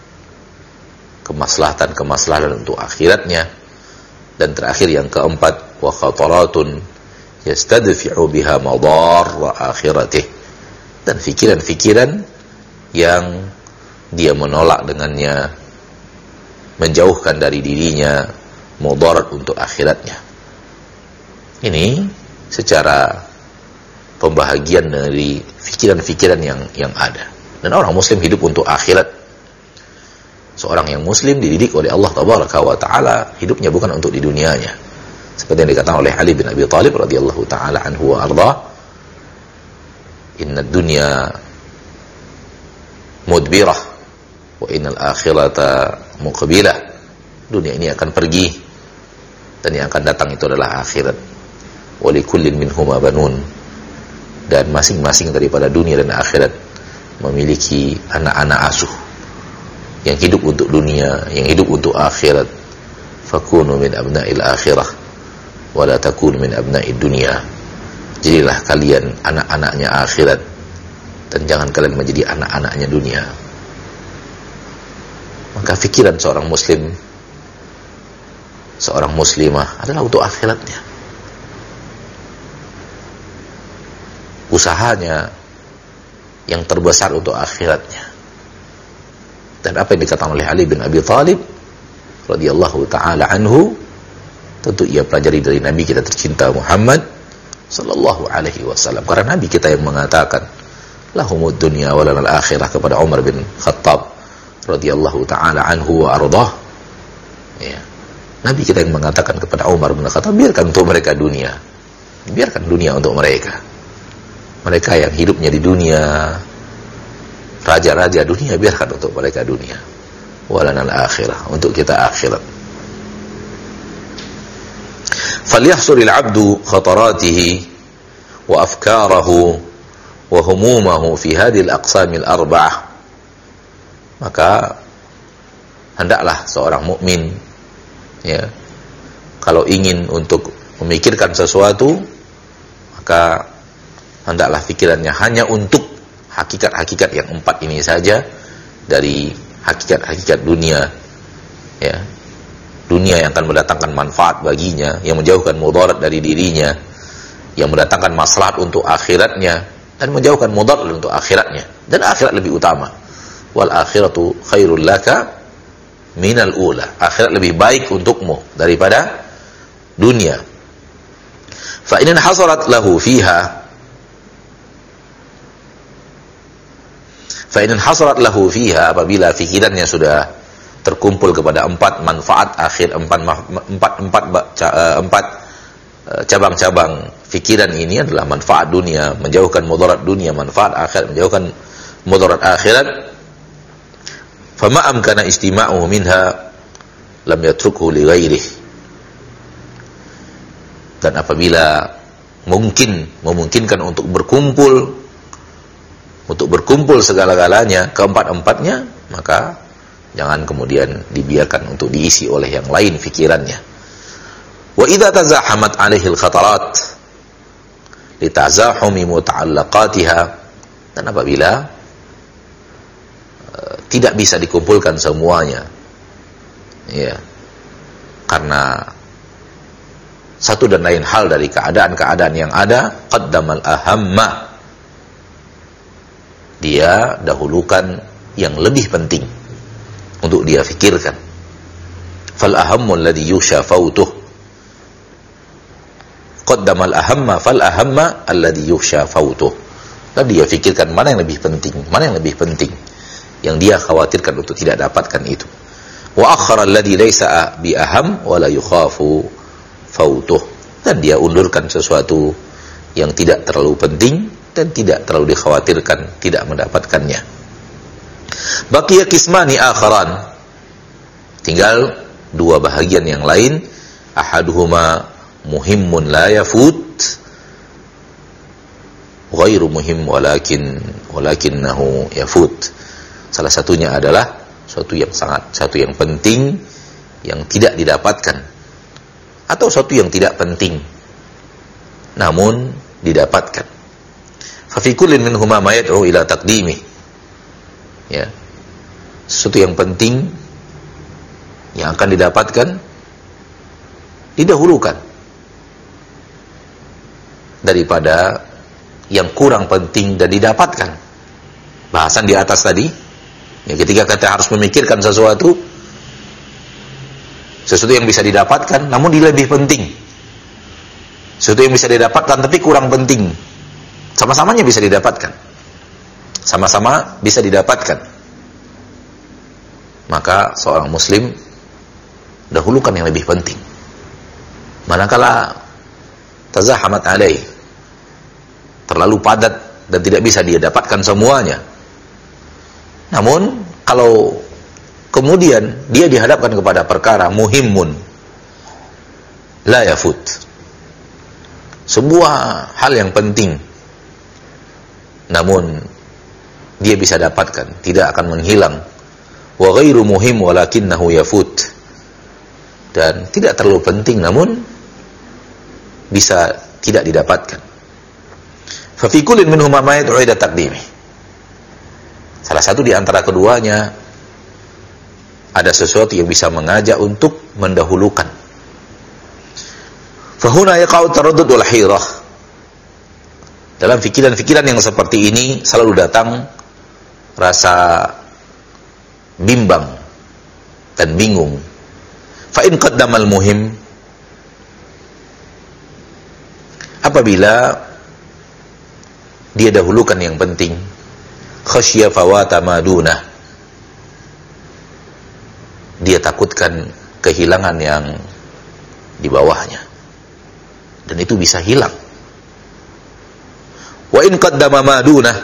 Speaker 1: kemaslahatan untuk akhiratnya. Dan terakhir yang keempat, wa khataratun yastadfi'u biha madar akhiratih. Dan fikiran-fikiran yang dia menolak dengannya, menjauhkan dari dirinya mudarat untuk akhiratnya. Ini secara pembahagian dari fikiran-fikiran yang ada. Dan orang muslim hidup untuk akhirat. Seorang yang muslim dididik oleh Allah tabaraka wa taala, hidupnya bukan untuk di dunianya. Seperti yang dikatakan oleh Ali bin Abi Thalib radhiyallahu taala anhu wa arda, "Innad dunya mudbirah wa innal akhirata muqbilah." Dunia ini akan pergi dan yang akan datang itu adalah akhirat. Wa likullin minhuma banun. Dan masing-masing daripada dunia dan akhirat memiliki anak-anak asuh yang hidup untuk dunia, yang hidup untuk akhirat. Fakunu min abna'il akhirah wa la takunu min abna'id dunya. Jadilah kalian anak-anaknya akhirat dan jangan kalian menjadi anak-anaknya dunia. Maka fikiran seorang muslim, seorang muslimah adalah untuk akhiratnya. Usahanya yang terbesar untuk akhiratnya. Dan apa yang dikatakan oleh Ali bin Abi Thalib radhiyallahu taala anhu, tentu ia pelajari dari Nabi kita tercinta Muhammad sallallahu alaihi wasallam. Karena Nabi kita yang mengatakan lahumud dunya wa lanal akhirah kepada Umar bin Khattab radhiyallahu taala anhu wa ardah. Ya. Nabi kita yang mengatakan kepada Umar bin Khattab, biarkan untuk mereka dunia. Biarkan dunia untuk mereka. Mereka yang hidupnya di dunia, raja-raja dunia, biarkan untuk mereka dunia. Walanal akhirah, untuk kita akhirat. Falyahsuril abdu khataratihi wa afkarahu wa humumahu fi hadhil aqsamil arba'ah. Maka hendaklah seorang mukmin, ya, kalau ingin untuk memikirkan sesuatu, maka hendaklah pikirannya hanya untuk hakikat-hakikat yang 4 ini saja, dari hakikat-hakikat dunia, ya, dunia yang akan mendatangkan manfaat baginya, yang menjauhkan mudarat dari dirinya, yang mendatangkan maslahat untuk akhiratnya, dan menjauhkan mudarat untuk akhiratnya, dan akhirat lebih utama. wal akhiratu khairul laka minal ula. Akhirat lebih baik untukmu daripada dunia. Fa in hasarat lahu fiha apabila fikirannya sudah terkumpul kepada empat manfaat akhir, empat cabang-cabang fikiran ini adalah manfaat dunia, menjauhkan mudarat dunia, manfaat akhirat, menjauhkan mudarat akhirat. Fama amkana istima'uhu minha lam yatrukhu li ghairihi. Dan apabila memungkinkan untuk berkumpul segala-galanya keempat-empatnya, maka jangan kemudian dibiarkan untuk diisi oleh yang lain fikirannya. Wa idza tazahamat 'alaihi al-khatarat litazahumi muta'allaqatiha, dan apabila tidak bisa dikumpulkan semuanya, ya, karena satu dan lain hal dari keadaan-keadaan yang ada, qaddamal ahamma, dia dahulukan yang lebih penting untuk dia fikirkan. Fal ahammu alladhi yusha fautuh, qaddamal ahamma fal ahamma alladhi yusha fautuh. Dan dia fikirkan mana yang lebih penting, yang dia khawatirkan untuk tidak dapatkan itu. Wa akhara alladhi laysa bi aham wa la yukhafu fautuh, dan dia undurkan sesuatu yang tidak terlalu penting dan tidak terlalu dikhawatirkan tidak mendapatkannya. Baqiya qismani akharan, tinggal dua bahagian yang lain. Ahaduhuma muhimmun la yafut, ghairu muhim walakinnahu yafut. Salah satunya adalah suatu yang penting yang tidak didapatkan, atau suatu yang tidak penting namun didapatkan. Fa fi kullin minhuma ma yad'u ila taqdimi, ya, sesuatu yang penting yang akan didapatkan didahulukan daripada yang kurang penting dan didapatkan. Bahasan di atas tadi, ya, ketika kita harus memikirkan sesuatu yang bisa didapatkan namun dia lebih penting, sesuatu yang bisa didapatkan tapi kurang penting, sama-sama bisa didapatkan, maka seorang muslim dahulukan yang lebih penting. Manakala tazahamat alaih, terlalu padat dan tidak bisa dia dapatkan semuanya, namun kalau kemudian dia dihadapkan kepada perkara muhimmun la yafut, sebuah hal yang penting namun dia bisa dapatkan, tidak akan menghilang. Wa ghairu muhim walakinnahu yafut, dan tidak terlalu penting namun bisa tidak didapatkan. Fa fi kullin minhuma ma yad'u ila taqdimi, salah satu di antara keduanya ada sesuatu yang bisa mengajak untuk mendahulukan. Fa huna yaqa'u taraddud wal hirah. Dalam fikiran-fikiran yang seperti ini selalu datang rasa bimbang dan bingung. Fa in qaddamal muhim, apabila dia dahulukan yang penting, khasya fawata madunah, dia takutkan kehilangan yang di bawahnya, dan itu bisa hilang. Wa in qaddama madunah,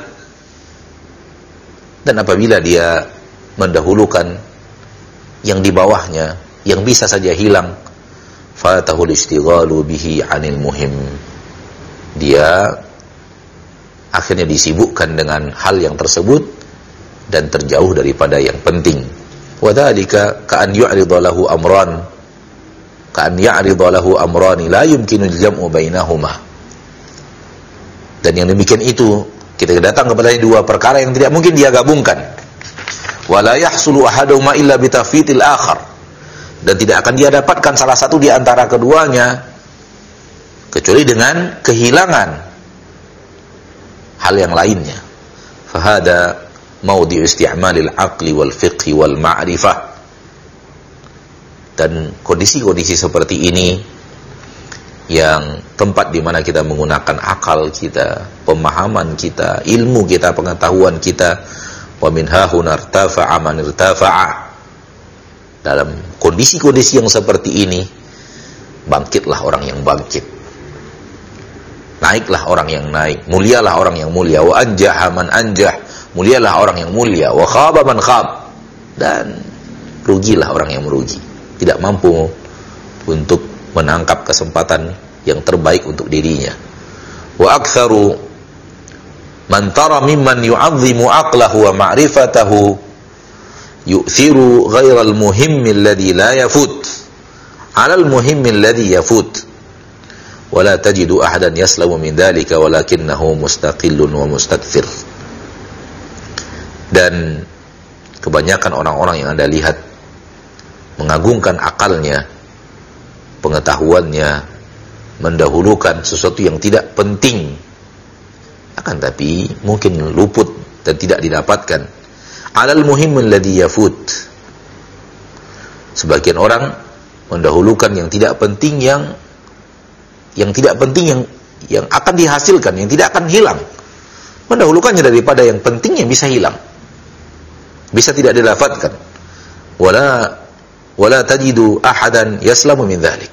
Speaker 1: dan apabila dia mendahulukan yang di bawahnya yang bisa saja hilang, fatahul istighalu bihi 'anil muhim, dia akhirnya disibukkan dengan hal yang tersebut dan terjauh daripada yang penting. Wa dzalika ka'an yu'ridha lahu amran, la yumkinu al-jam'u bainahuma. Dan yang demikian itu, kita datang kepada dua perkara yang tidak mungkin dia gabungkan. Wala yahsulu ahaduhuma illa bitafwitil akhar, dan tidak akan dia dapatkan salah satu di antara keduanya kecuali dengan kehilangan hal yang lainnya. Fahada maudhi'u isti'malil aqli wal fiqhi wal ma'rifah. Dan kondisi-kondisi seperti ini yang tempat di mana kita menggunakan akal kita, pemahaman kita, ilmu kita, pengetahuan kita, wa min hahuna irtafa'a man irtafa'a. Dalam kondisi-kondisi yang seperti ini, bangkitlah orang yang bangkit, naiklah orang yang naik, mulialah orang yang mulia, wa anjaha man anjah, mulialah orang yang mulia, wa khaba man khab, dan rugilah orang yang merugi, tidak mampu untuk menangkap kesempatan yang terbaik untuk dirinya. Wa aktsaru man tara mimman yu'azzimu aqlahu wa ma'rifatahu yu'thiru ghairal muhimmi alladhi la yafut 'ala al-muhimmi alladhi yafut wa la tajidu ahadan yaslamu min dhalika walakinnahu mustaqillun wa mustakthir. Dan kebanyakan orang-orang yang Anda lihat mengagungkan akalnya, pengetahuannya, mendahulukan sesuatu yang tidak penting, akan tapi mungkin luput dan tidak didapatkan. Alal muhimmin ladhi yafut. Sebagian orang mendahulukan yang tidak penting, yang tidak penting, yang akan dihasilkan, yang tidak akan hilang, mendahulukannya daripada yang penting yang bisa hilang, bisa tidak didapatkan. Wala tajidu ahadan yaslamu min dhalik.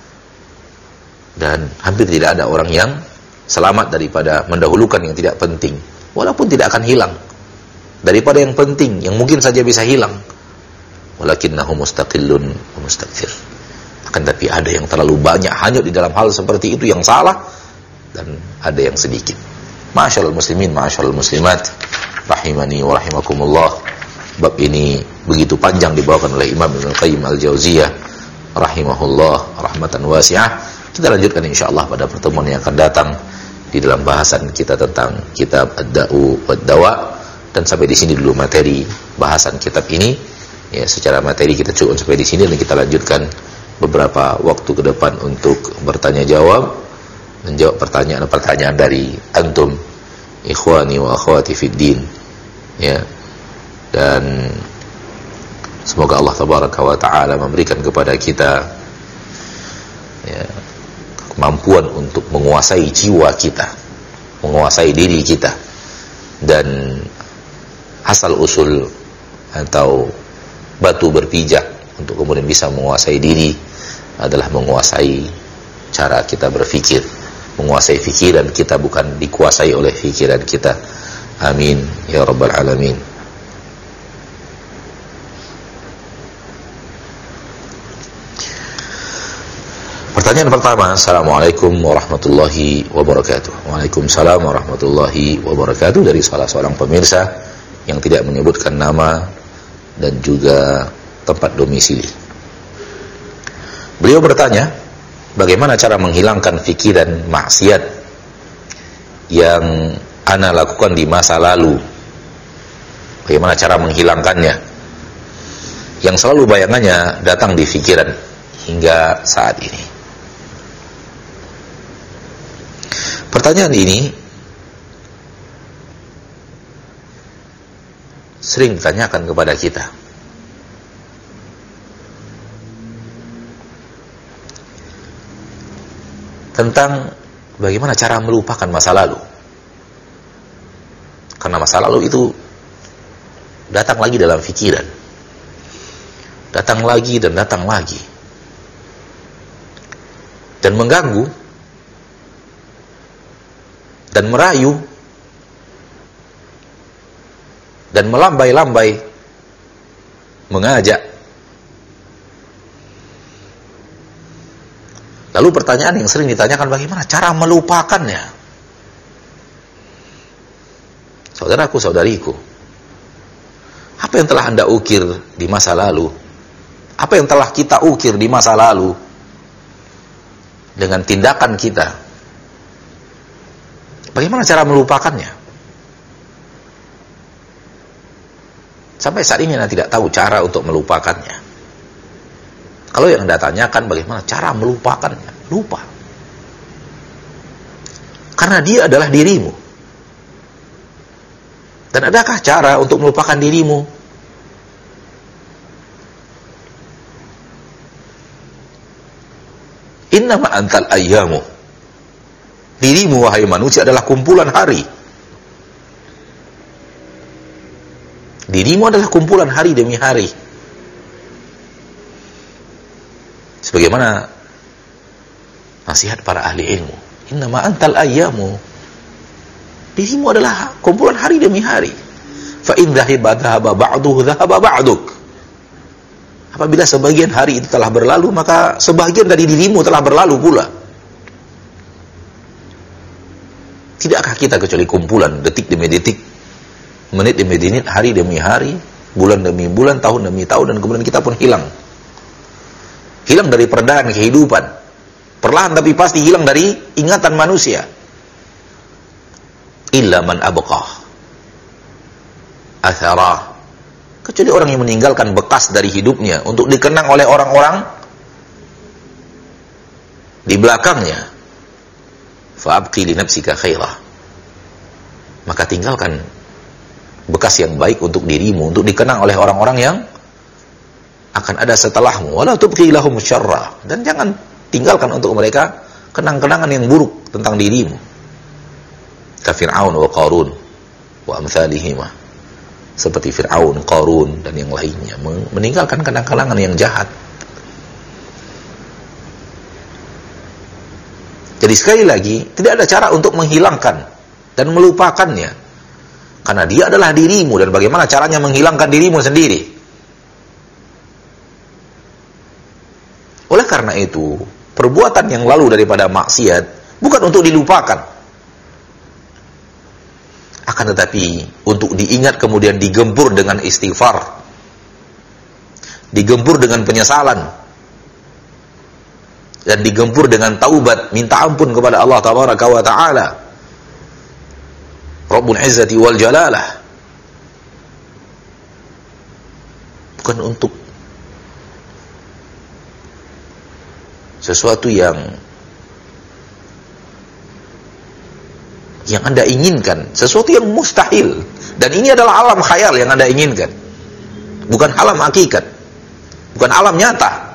Speaker 1: Dan hampir tidak ada orang yang selamat daripada mendahulukan yang tidak penting, walaupun tidak akan hilang, daripada yang penting yang mungkin saja bisa hilang. Walakinnahu mustaqillun wa mustakthir. Akan tapi ada yang terlalu banyak hanyut di dalam hal seperti itu yang salah, dan ada yang sedikit. Ma'asyiral muslimin, ma'asyiral muslimat, rahimani wa rahimakumullah. Bab ini begitu panjang dibawakan oleh Imam Ibnu Qayyim Al-Jauziyah rahimahullah rahmatan wasi'ah. Kita lanjutkan insyaallah pada pertemuan yang akan datang di dalam bahasan kita tentang kitab Ad-Da'u wad-Dawa. Dan sampai di sini dulu materi bahasan kitab ini. Ya, secara materi kita cukup sampai di sini, dan kita lanjutkan beberapa waktu ke depan untuk bertanya jawab, menjawab pertanyaan-pertanyaan dari antum ikhwani wa akhwati fid din. Ya. Dan semoga Allah tabaraka wa ta'ala memberikan kepada kita ya, kemampuan untuk menguasai jiwa kita, menguasai diri kita. Dan asal usul atau batu berpijak untuk kemudian bisa menguasai diri adalah menguasai cara kita berfikir, menguasai fikiran kita, bukan dikuasai oleh fikiran kita. Amin ya rabbal alamin. Pertanyaan pertama, Assalamualaikum warahmatullahi wabarakatuh. Waalaikumsalam warahmatullahi wabarakatuh, dari salah seorang pemirsa yang tidak menyebutkan nama dan juga tempat domisili. Beliau bertanya, bagaimana cara menghilangkan fikiran maksiat yang ana lakukan di masa lalu? Bagaimana cara menghilangkannya yang selalu bayangannya datang di fikiran hingga saat ini? Pertanyaan ini sering ditanyakan kepada kita. Tentang bagaimana cara melupakan masa lalu. Karena masa lalu itu datang lagi dalam fikiran. Datang lagi dan datang lagi. Dan mengganggu dan merayu dan melambai-lambai, mengajak. Lalu pertanyaan yang sering ditanyakan, bagaimana cara melupakannya? Saudaraku, saudariku, apa yang telah Anda ukir di masa lalu? Apa yang telah kita ukir di masa lalu dengan tindakan kita? Bagaimana cara melupakannya? Sampai saat ini Anda tidak tahu cara untuk melupakannya. Kalau yang Anda tanyakan bagaimana cara melupakannya, lupa. Karena dia adalah dirimu. Dan adakah cara untuk melupakan dirimu? Innama antal ayyamu. Dirimu, wahai manusia, adalah kumpulan hari. Dirimu adalah kumpulan hari demi hari. Sebagaimana nasihat para ahli ilmu. Innama antal ayyamu. Dirimu adalah kumpulan hari demi hari. Fa in dhahaba dhahaba ba'duhu dhahaba ba'duk. Apabila sebagian hari itu telah berlalu, maka sebagian dari dirimu telah berlalu pula. Tidakkah kita kecuali kumpulan detik demi detik, menit demi menit, hari demi hari, bulan demi bulan, tahun demi tahun, dan kemudian kita pun hilang. Hilang dari peredaran kehidupan. Perlahan tapi pasti hilang dari ingatan manusia. Illa man abqah athara. Kecuali orang yang meninggalkan bekas dari hidupnya untuk dikenang oleh orang-orang di belakangnya. Fa'abqi li nafsika khairah. Maka tinggalkan bekas yang baik untuk dirimu, untuk dikenang oleh orang-orang yang akan ada setelahmu. Wala tubqi lahum syarra. Dan jangan tinggalkan untuk mereka kenang-kenangan yang buruk tentang dirimu. Ka Fir'aun wa Qarun wa amsalihima. Seperti Fir'aun, Qarun, dan yang lainnya, meninggalkan kenang-kenangan yang jahat. Jadi sekali lagi, tidak ada cara untuk menghilangkan dan melupakannya. Karena dia adalah dirimu, dan bagaimana caranya menghilangkan dirimu sendiri. Oleh karena itu, perbuatan yang lalu daripada maksiat bukan untuk dilupakan, akan tetapi untuk diingat kemudian digempur dengan istighfar, digempur dengan penyesalan, dan digempur dengan taubat, minta ampun kepada Allah Tabaraka wa Ta'ala, Rabbul Izzati wal Jalalah. Bukan untuk sesuatu yang Anda inginkan, sesuatu yang mustahil. Dan ini adalah alam khayal yang Anda inginkan, bukan alam hakikat, bukan alam nyata.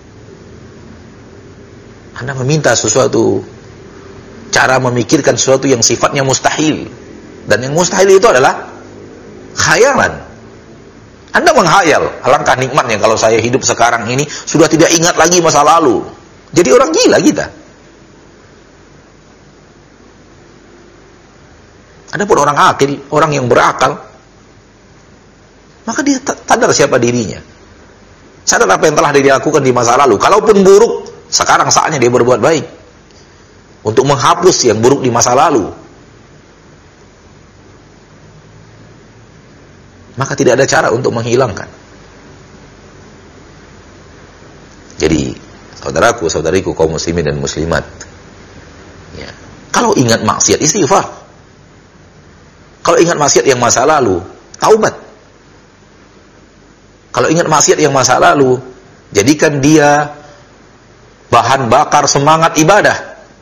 Speaker 1: Anda meminta sesuatu, cara memikirkan sesuatu yang sifatnya mustahil, dan yang mustahil itu adalah khayalan. Anda menghayal, alangkah nikmatnya kalau saya hidup sekarang ini sudah tidak ingat lagi masa lalu. Jadi orang gila kita. Adapun orang akil, orang yang berakal, maka dia sadar siapa dirinya, sadar apa yang telah dilakukan di masa lalu. Kalaupun buruk, sekarang saatnya dia berbuat baik untuk menghapus yang buruk di masa lalu. Maka tidak ada cara untuk menghilangkan. Jadi, saudaraku, saudariku, kaum muslimin dan muslimat, ya, kalau ingat maksiat, istighfar. Kalau ingat maksiat yang masa lalu, taubat. Kalau ingat maksiat yang masa lalu, jadikan dia bahan bakar semangat ibadah.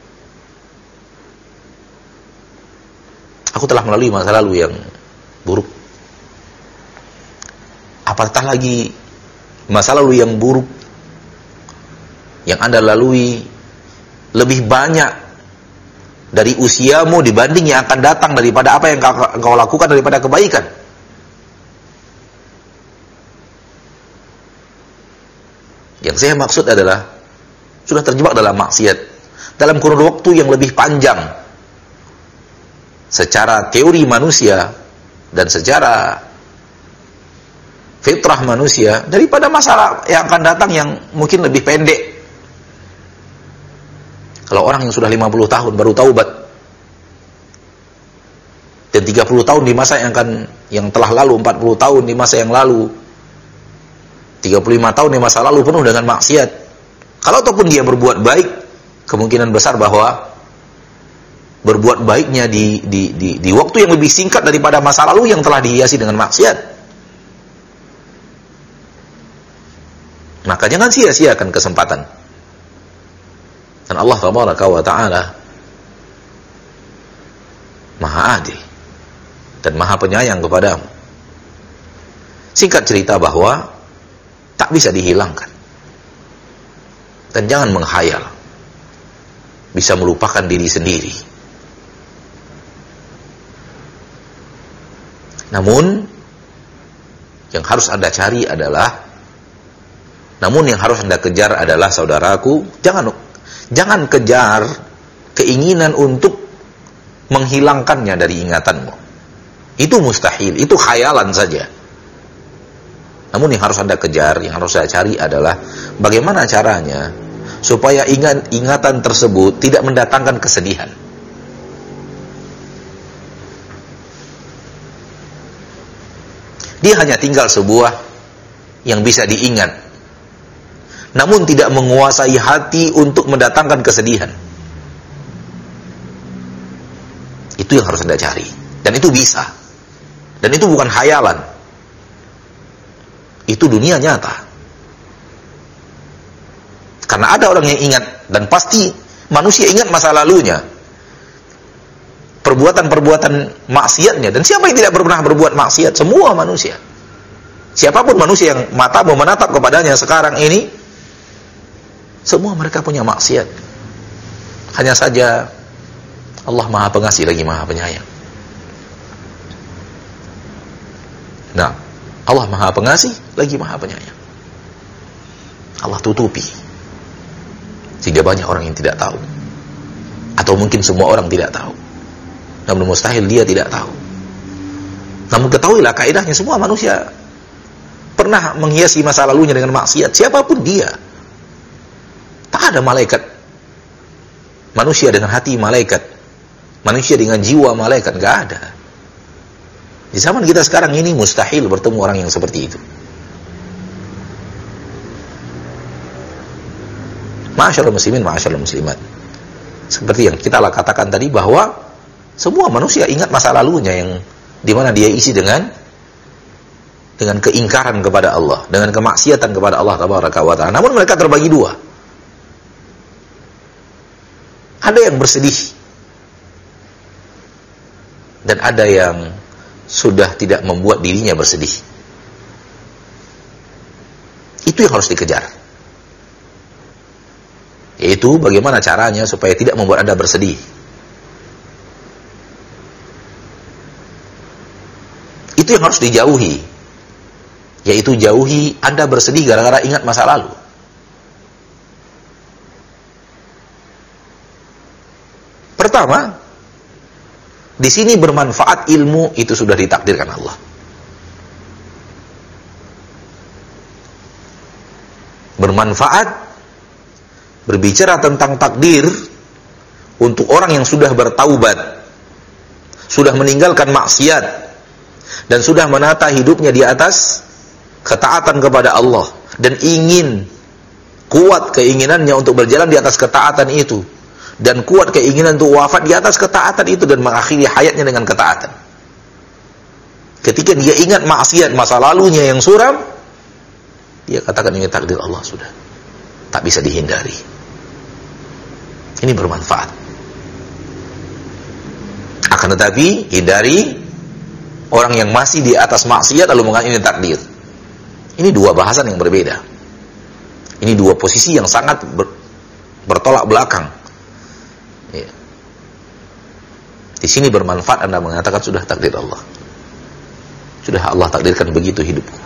Speaker 1: Aku telah melalui masa lalu yang buruk. Apatah lagi masa lalu yang buruk yang Anda lalui lebih banyak dari usiamu dibanding yang akan datang daripada apa yang engkau lakukan daripada kebaikan. Yang saya maksud adalah sudah terjebak dalam maksiat dalam kurun waktu yang lebih panjang secara teori manusia dan secara fitrah manusia daripada masalah yang akan datang yang mungkin lebih pendek. Kalau orang yang sudah 50 tahun baru taubat, dan 30 tahun di masa yang telah lalu, 40 tahun di masa yang lalu, 35 tahun di masa lalu penuh dengan maksiat. Kalau ataupun dia berbuat baik, kemungkinan besar bahwa berbuat baiknya di waktu yang lebih singkat daripada masa lalu yang telah dihiasi dengan maksiat. Maka jangan sia-siakan kesempatan. Dan Allah Tabaraka wa Ta'ala Maha Adil. dan Maha Penyayang kepadamu. Singkat cerita bahwa tak bisa dihilangkan. Dan jangan menghayal bisa melupakan diri sendiri. Namun yang harus Anda cari adalah, namun yang harus Anda kejar adalah, saudaraku, jangan kejar keinginan untuk menghilangkannya dari ingatanmu. Itu mustahil, itu khayalan saja. Namun yang harus Anda kejar, yang harus saya cari adalah bagaimana caranya supaya ingatan tersebut tidak mendatangkan kesedihan. Dia hanya tinggal sebuah yang bisa diingat, namun tidak menguasai hati untuk mendatangkan kesedihan. Itu yang harus Anda cari. Dan itu bisa. Dan itu bukan khayalan. Itu dunia nyata. Karena ada orang yang ingat, dan pasti manusia ingat masa lalunya, perbuatan-perbuatan maksiatnya. Dan siapa yang tidak pernah berbuat maksiat? Semua manusia. Siapapun manusia yang matamu menatap kepadanya sekarang ini, semua mereka punya maksiat. Hanya saja Allah Maha Pengasih lagi Maha Penyayang. Nah, Allah Maha Pengasih lagi Maha Penyayang. Allah tutupi sehingga banyak orang yang tidak tahu, atau mungkin semua orang tidak tahu. Namun mustahil dia tidak tahu. Namun ketahuilah kaidahnya, semua manusia pernah menghiasi masa lalunya dengan maksiat, siapapun dia. Tak ada malaikat manusia dengan hati malaikat, manusia dengan jiwa malaikat, gak ada. Di zaman kita sekarang ini mustahil bertemu orang yang seperti itu. Ma'asyiral muslimin, ma'asyiral muslimat. Seperti yang kita katakan tadi, bahwa semua manusia ingat masa lalunya yang dimana dia isi dengan keingkaran kepada Allah, dengan kemaksiatan kepada Allah tabaraka wa ta'ala. Namun mereka terbagi dua. Ada yang bersedih, dan ada yang sudah tidak membuat dirinya bersedih. Itu yang harus dikejar. Yaitu bagaimana caranya supaya tidak membuat Anda bersedih. Itu yang harus dijauhi. Yaitu jauhi Anda bersedih gara-gara ingat masa lalu. Pertama, di sini bermanfaat ilmu itu sudah ditakdirkan Allah. Bermanfaat berbicara tentang takdir untuk orang yang sudah bertaubat, sudah meninggalkan maksiat, dan sudah menata hidupnya di atas ketaatan kepada Allah, dan ingin kuat keinginannya untuk berjalan di atas ketaatan itu, dan kuat keinginan untuk wafat di atas ketaatan itu, dan mengakhiri hayatnya dengan ketaatan. Ketika dia ingat maksiat masa lalunya yang suram, dia katakan ini takdir Allah sudah, tak bisa dihindari. Ini bermanfaat. Akan tetapi hindari orang yang masih di atas maksiat lalu mengatakan ini takdir. Ini dua bahasan yang berbeda. Ini dua posisi yang sangat bertolak belakang. Ya. Di sini bermanfaat Anda mengatakan sudah takdir Allah. Sudah Allah takdirkan begitu hidupku.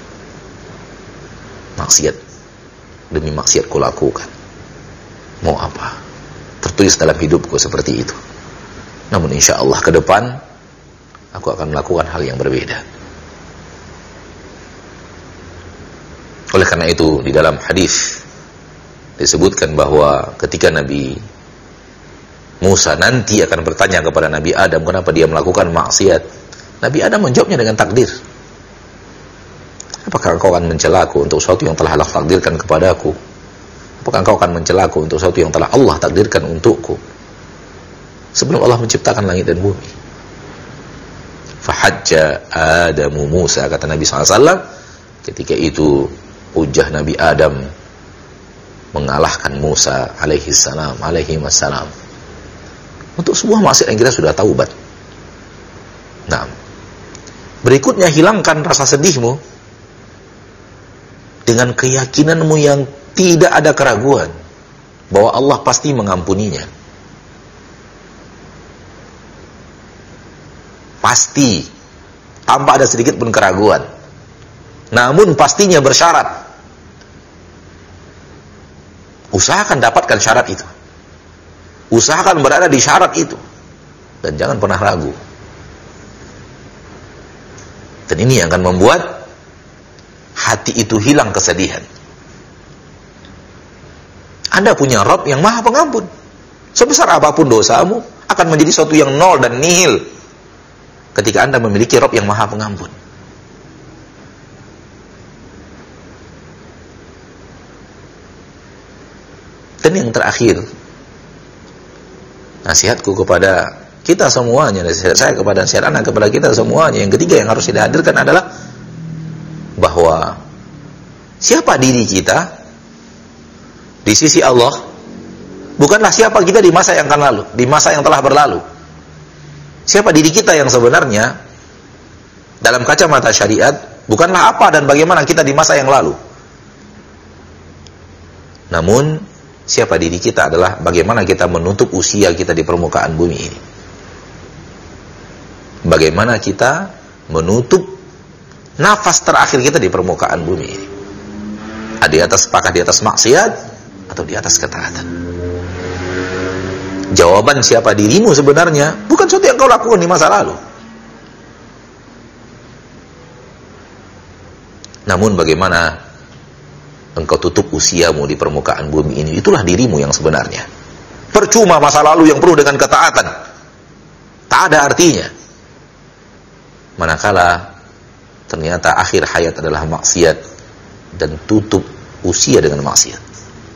Speaker 1: Maksiat demi maksiat kulakukan. Mau apa? Tertulis dalam hidupku seperti itu. Namun insya Allah ke depan aku akan melakukan hal yang berbeda. Oleh karena itu di dalam hadis disebutkan bahwa ketika Nabi Musa nanti akan bertanya kepada Nabi Adam kenapa dia melakukan maksiat, Nabi Adam menjawabnya dengan takdir. Apakah engkau akan mencelaku untuk sesuatu yang telah Allah takdirkan kepadaku? Apakah engkau akan mencelaku untuk sesuatu yang telah Allah takdirkan untukku? Sebelum Allah menciptakan langit dan bumi. Fahajja Adamu Musa, kata Nabi SAW. Ketika itu hujjah Nabi Adam mengalahkan Musa alaihi wassalam untuk sebuah maksiat yang kita sudah taubat. Nah, Berikutnya, hilangkan rasa sedihmu dengan keyakinanmu yang tidak ada keraguan bahwa Allah pasti mengampuninya. Pasti, tanpa ada sedikit pun keraguan. Namun pastinya bersyarat. Usahakan dapatkan syarat itu. Usahakan berada di syarat itu. Dan jangan pernah ragu. Dan ini yang akan membuat hati itu hilang kesedihan. Anda punya Rabb yang Maha Pengampun. Sebesar apapun dosamu, akan menjadi sesuatu yang nol dan nihil ketika Anda memiliki Rabb yang Maha Pengampun. Dan yang terakhir, nasihatku kepada kita semuanya, nasihat saya kepada nasihat anak kepada kita semuanya, yang ketiga yang harus dihadirkan adalah bahwa siapa diri kita di sisi Allah bukanlah siapa kita di masa yang akan lalu, di masa yang telah berlalu. Siapa diri kita yang sebenarnya dalam kacamata syariat bukanlah apa dan bagaimana kita di masa yang lalu. Namun siapa diri kita adalah bagaimana kita menutup usia kita di permukaan bumi ini. Bagaimana kita menutup nafas terakhir kita di permukaan bumi ini. Di atas, apakah di atas maksiat atau di atas ketaatan? Jawaban siapa dirimu sebenarnya bukan sesuatu yang kau lakukan di masa lalu. Namun bagaimana engkau tutup usiamu di permukaan bumi ini, itulah dirimu yang sebenarnya. Percuma masa lalu yang penuh dengan ketaatan, tak ada artinya manakala ternyata akhir hayat adalah maksiat dan tutup usia dengan maksiat.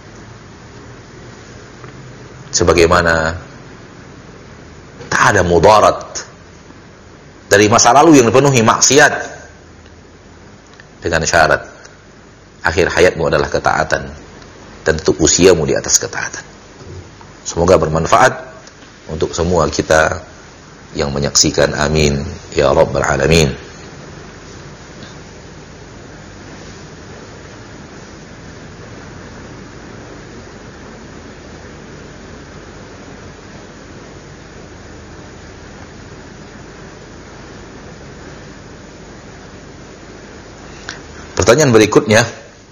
Speaker 1: Sebagaimana tak ada mudarat dari masa lalu yang dipenuhi maksiat, dengan syarat akhir hayatmu adalah ketaatan dan tutup usiamu di atas ketaatan. Semoga bermanfaat untuk semua kita yang menyaksikan. Amin ya rabbal alamin. Pertanyaan berikutnya.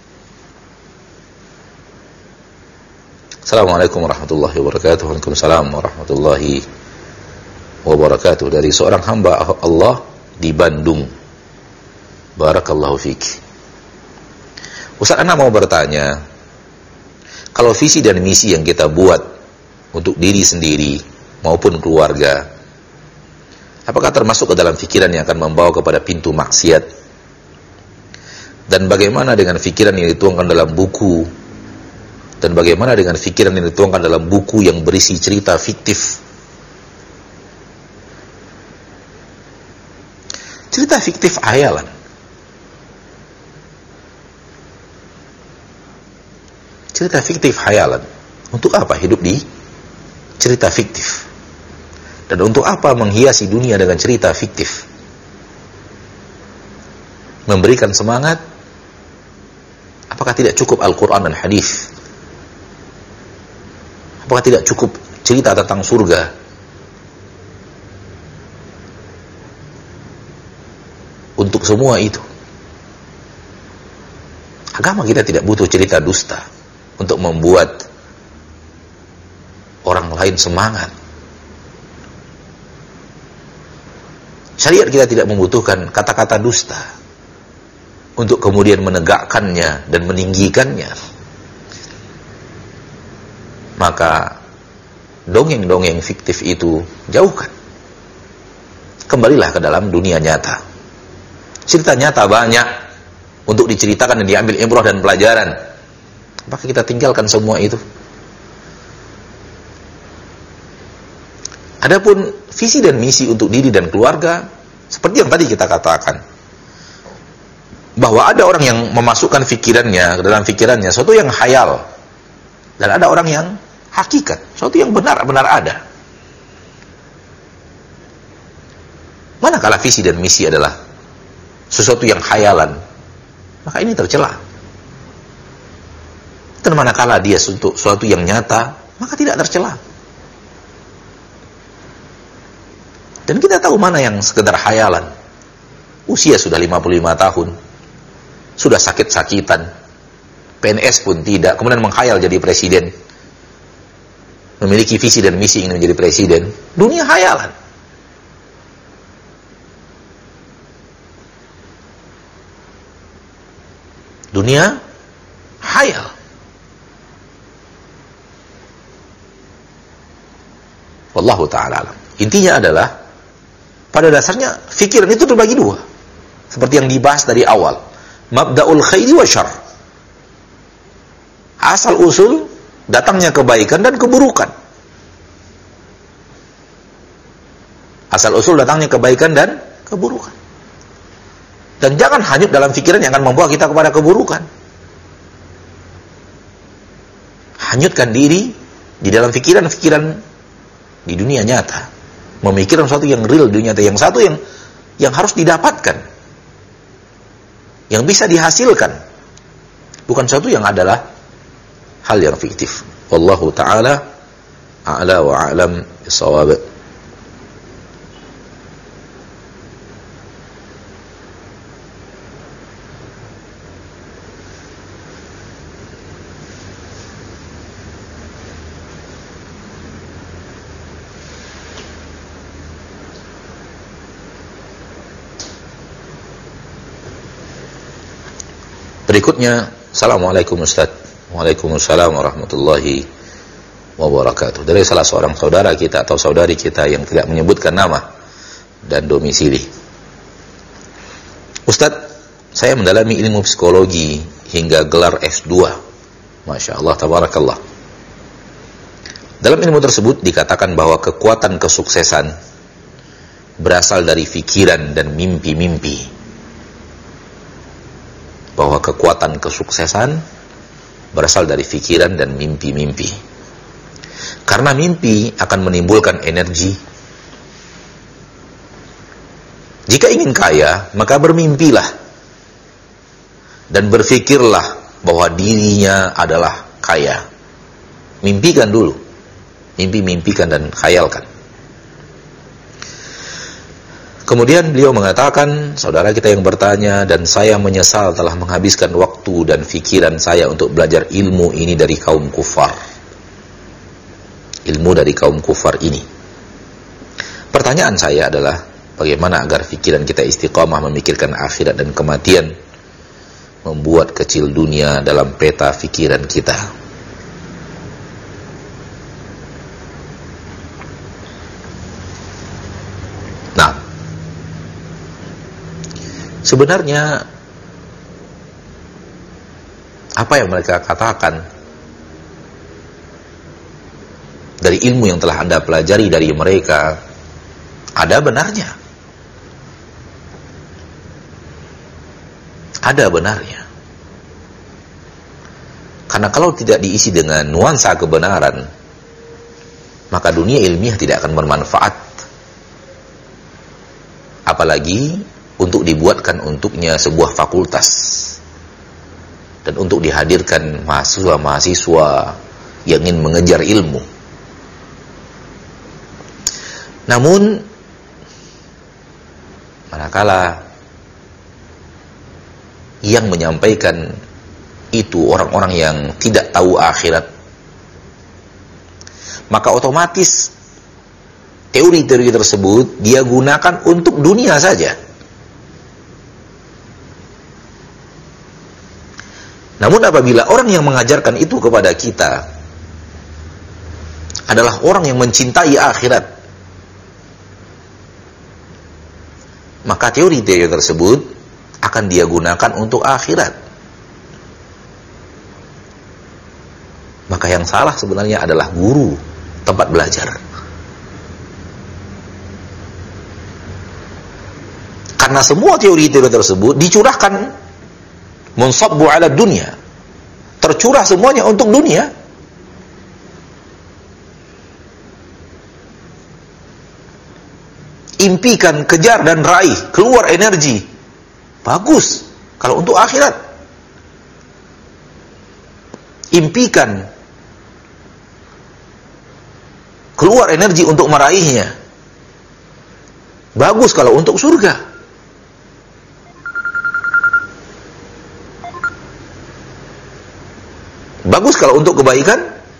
Speaker 1: Assalamualaikum warahmatullahi wabarakatuh. Waalaikumsalam warahmatullahi wabarakatuh. Dari seorang hamba Allah di Bandung. Barakallahu fiik. Ustaz, ana mau bertanya, kalau visi dan misi yang kita buat untuk diri sendiri maupun keluarga, apakah termasuk ke dalam pikiran yang akan membawa kepada pintu maksiat? Dan bagaimana dengan pikiran yang dituangkan dalam buku? Dan bagaimana dengan pikiran yang dituangkan dalam buku yang berisi cerita fiktif? Cerita fiktif hayalan. Cerita fiktif hayalan. Untuk apa hidup di cerita fiktif? Dan untuk apa menghiasi dunia dengan cerita fiktif? Memberikan semangat. Apakah tidak cukup Al-Quran dan Hadis? Apakah tidak cukup cerita tentang surga? Untuk semua itu, agama kita tidak butuh cerita dusta untuk membuat orang lain semangat. Syariat kita tidak membutuhkan kata-kata dusta untuk kemudian menegakkannya dan meninggikannya. Maka dongeng-dongeng fiktif itu jauhkan. Kembalilah ke dalam dunia nyata. Cerita nyata banyak untuk diceritakan dan diambil ibrah dan pelajaran. Apakah kita tinggalkan semua itu? Adapun visi dan misi untuk diri dan keluarga, seperti yang tadi kita katakan, bahwa ada orang yang memasukkan pikirannya ke dalam pikirannya sesuatu yang khayal, dan ada orang yang hakikat, sesuatu yang benar-benar ada. Manakala visi dan misi adalah sesuatu yang khayalan, maka ini tercela. Dan manakala dia sesuatu yang nyata, maka tidak tercela. Dan kita tahu mana yang sekedar khayalan. Usia sudah 55 tahun, sudah sakit-sakitan, PNS pun tidak, kemudian menghayal jadi presiden, memiliki visi dan misi ingin menjadi presiden. Dunia khayalan. Dunia khayal. Wallahu ta'ala alam. Intinya adalah, pada dasarnya fikiran itu terbagi dua, seperti yang dibahas dari awal. Mabda'ul khairi wa syarr. Asal usul datangnya kebaikan dan keburukan. Asal usul datangnya kebaikan dan keburukan. Dan jangan hanyut dalam pikiran yang akan membawa kita kepada keburukan. Hanyutkan diri di dalam pikiran-pikiran di dunia nyata. Memikirkan sesuatu yang real di dunia nyata, yang satu yang harus didapatkan, yang bisa dihasilkan, bukan sesuatu yang adalah hal yang fiktif. Wallahu ta'ala a'la wa a'lam bis-shawab. Berikutnya, Assalamualaikum Ustaz. Waalaikumsalam warahmatullahi wabarakatuh. Dari salah seorang saudara kita atau saudari kita yang tidak menyebutkan nama dan domisili. Ustaz, saya mendalami ilmu psikologi hingga gelar S2. Masya Allah, tabarakallah. Dalam ilmu tersebut dikatakan bahwa kekuatan kesuksesan berasal dari pikiran dan mimpi-mimpi. Bahwa kekuatan kesuksesan berasal dari pikiran dan mimpi-mimpi. Karena mimpi akan menimbulkan energi. Jika ingin kaya, maka bermimpilah. Dan berfikirlah bahwa dirinya adalah kaya. Mimpikan dulu. Mimpikan dan khayalkan. Kemudian beliau mengatakan, saudara kita yang bertanya, dan saya menyesal telah menghabiskan waktu dan pikiran saya untuk belajar ilmu ini dari kaum kufar. Ilmu dari kaum kufar ini. Pertanyaan saya adalah, bagaimana agar pikiran kita istiqamah memikirkan akhirat dan kematian, membuat kecil dunia dalam peta pikiran kita. Nah, sebenarnya apa yang mereka katakan dari ilmu yang telah Anda pelajari dari mereka ada benarnya. Ada benarnya. Karena kalau tidak diisi dengan nuansa kebenaran, maka dunia ilmiah tidak akan bermanfaat. Apalagi untuk dibuatkan untuknya sebuah fakultas dan untuk dihadirkan mahasiswa-mahasiswa yang ingin mengejar ilmu. Namun manakala yang menyampaikan itu orang-orang yang tidak tahu akhirat, maka otomatis teori-teori tersebut dia gunakan untuk dunia saja. Namun apabila orang yang mengajarkan itu kepada kita adalah orang yang mencintai akhirat, maka teori-teori tersebut akan dia gunakan untuk akhirat. Maka yang salah sebenarnya adalah guru tempat belajar. Karena semua teori-teori tersebut dicurahkan munsabbu ala dunia, tercurah semuanya untuk dunia. Impikan, kejar dan raih, keluar energi Bagus kalau untuk akhirat. Impikan, keluar energi untuk meraihnya. Bagus kalau untuk surga. Bagus kalau untuk kebaikan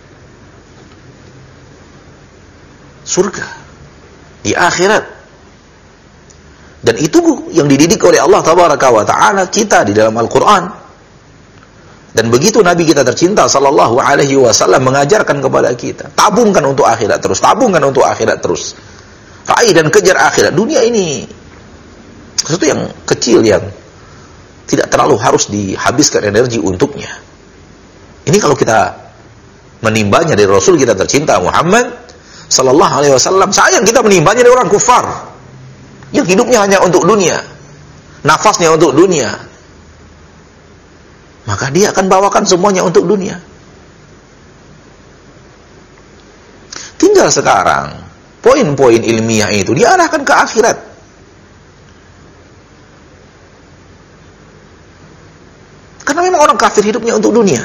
Speaker 1: surga di akhirat. Dan itu yang dididik oleh Allah Tabaraka wa Ta'ala kita di dalam Al-Quran. Dan begitu Nabi kita tercinta sallallahu alaihi wasallam mengajarkan kepada kita, tabungkan untuk akhirat terus, tabungkan untuk akhirat terus. Raih dan kejar akhirat. Dunia ini sesuatu yang kecil yang tidak terlalu harus dihabiskan energi untuknya. Ini kalau kita menimbanya dari Rasul kita tercinta Muhammad sallallahu alaihi wasallam, sayang kita menimbanya dari orang kufar yang hidupnya hanya untuk dunia, nafasnya untuk dunia. Maka dia akan bawakan semuanya untuk dunia. Tinggal sekarang poin-poin ilmiah itu diarahkan ke akhirat. Karena memang orang kafir hidupnya untuk dunia.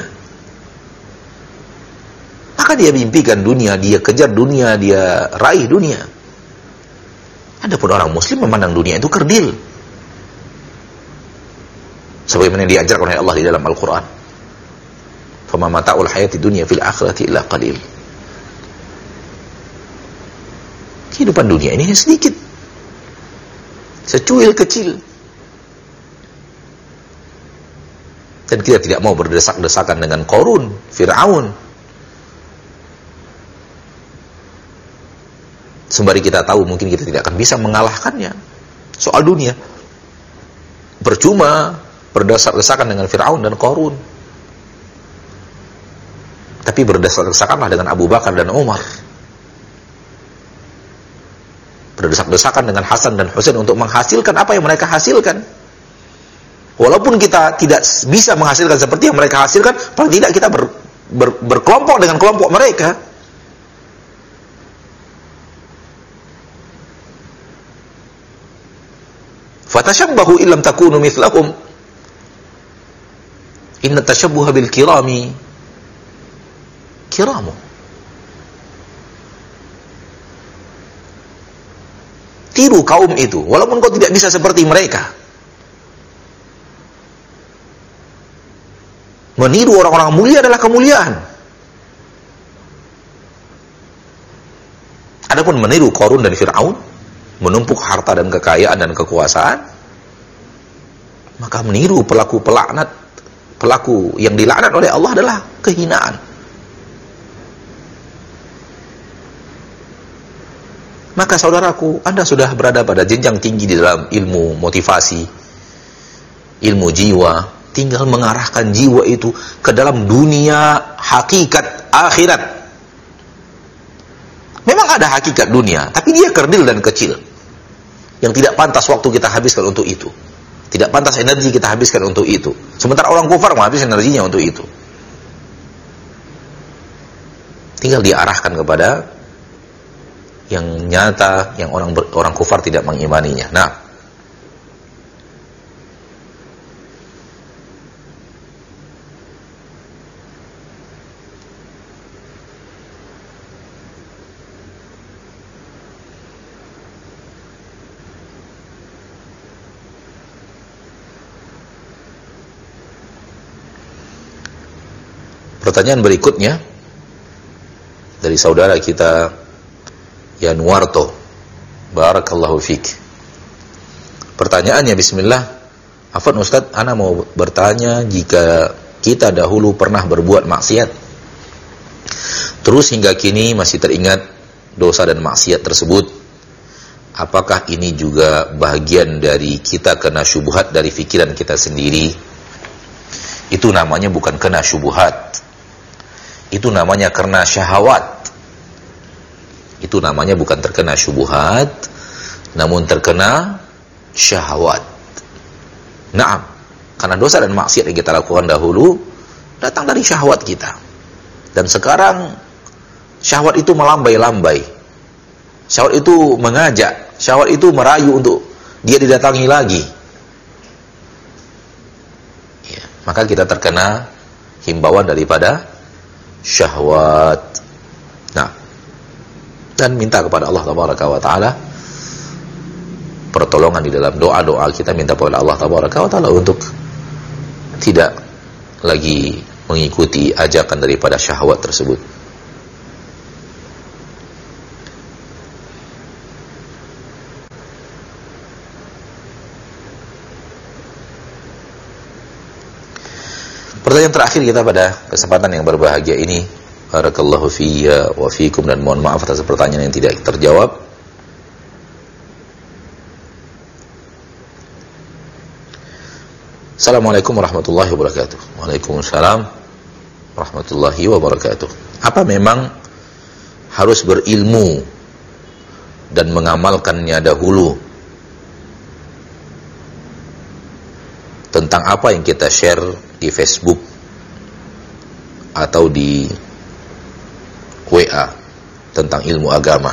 Speaker 1: Maka dia mimpikan dunia, dia kejar dunia, dia raih dunia. Adapun orang muslim memandang dunia itu kerdil. Sebagaimana yang diajarkan oleh Allah di dalam Al-Quran. Fama mata'ul hayati dunya fil akhirati illa qalil. Kehidupan dunia ini sedikit, secuil kecil. Dan kita tidak mau berdesak-desakan dengan Qarun, Fir'aun. Sembari kita tahu mungkin kita tidak akan bisa mengalahkannya. Soal dunia, percuma berdesak-desakan dengan Fir'aun dan Qarun. Tapi berdesak-desakanlah dengan Abu Bakar dan Umar. Berdesak-desakan dengan Hasan dan Husain untuk menghasilkan apa yang mereka hasilkan. Walaupun kita tidak bisa menghasilkan seperti yang mereka hasilkan, paling tidak kita berkelompok dengan kelompok mereka. Fatashabbahu illam takunu mithlahum. Inna tashabbuha bil kirami kiramu. Tiru kaum itu, walaupun kau tidak bisa seperti mereka. Meniru orang-orang mulia adalah kemuliaan. Adapun meniru Qarun dan Fir'aun, menumpuk harta dan kekayaan dan kekuasaan, maka meniru pelaku pelaknat, pelaku yang dilaknat oleh Allah adalah kehinaan. Maka saudaraku, Anda sudah berada pada jenjang tinggi di dalam ilmu motivasi, ilmu jiwa, tinggal mengarahkan jiwa itu ke dalam dunia hakikat akhirat. Memang ada hakikat dunia, tapi dia kerdil dan kecil, yang tidak pantas waktu kita habiskan untuk itu. Tidak pantas energi kita habiskan untuk itu. Sementara orang kufar menghabiskan energinya untuk itu. Tinggal diarahkan kepada yang nyata, yang orang kufar tidak mengimaninya. Nah, pertanyaan berikutnya dari saudara kita Yanuarto. Barakallahu fik. Pertanyaannya, bismillah. Afwan Ustaz, ana mau bertanya, jika kita dahulu pernah berbuat maksiat, terus hingga kini masih teringat dosa dan maksiat tersebut, apakah ini juga bagian dari kita kena syubhat dari pikiran kita sendiri? Itu namanya bukan kena syubhat. Itu namanya karena syahwat. Itu namanya bukan terkena syubhat, namun terkena syahwat. Naam, karena dosa dan maksiat yang kita lakukan dahulu datang dari syahwat kita. Dan sekarang syahwat itu melambai-lambai. Syahwat itu mengajak, syahwat itu merayu untuk dia didatangi lagi. maka kita terkena himbauan daripada syahwat. Nah, dan minta kepada Allah Tabaraka wa Ta'ala pertolongan di dalam doa-doa kita, minta kepada Allah Tabaraka wa Ta'ala untuk tidak lagi mengikuti ajakan daripada syahwat tersebut. Pertanyaan terakhir kita pada kesempatan yang berbahagia ini, barakallahu fiyya wa fikum, dan mohon maaf atas pertanyaan yang tidak terjawab. Assalamualaikum warahmatullahi wabarakatuh. Waalaikumsalam warahmatullahi wabarakatuh. Apa memang harus berilmu dan mengamalkannya dahulu tentang apa yang kita share di Facebook atau di WA tentang ilmu agama?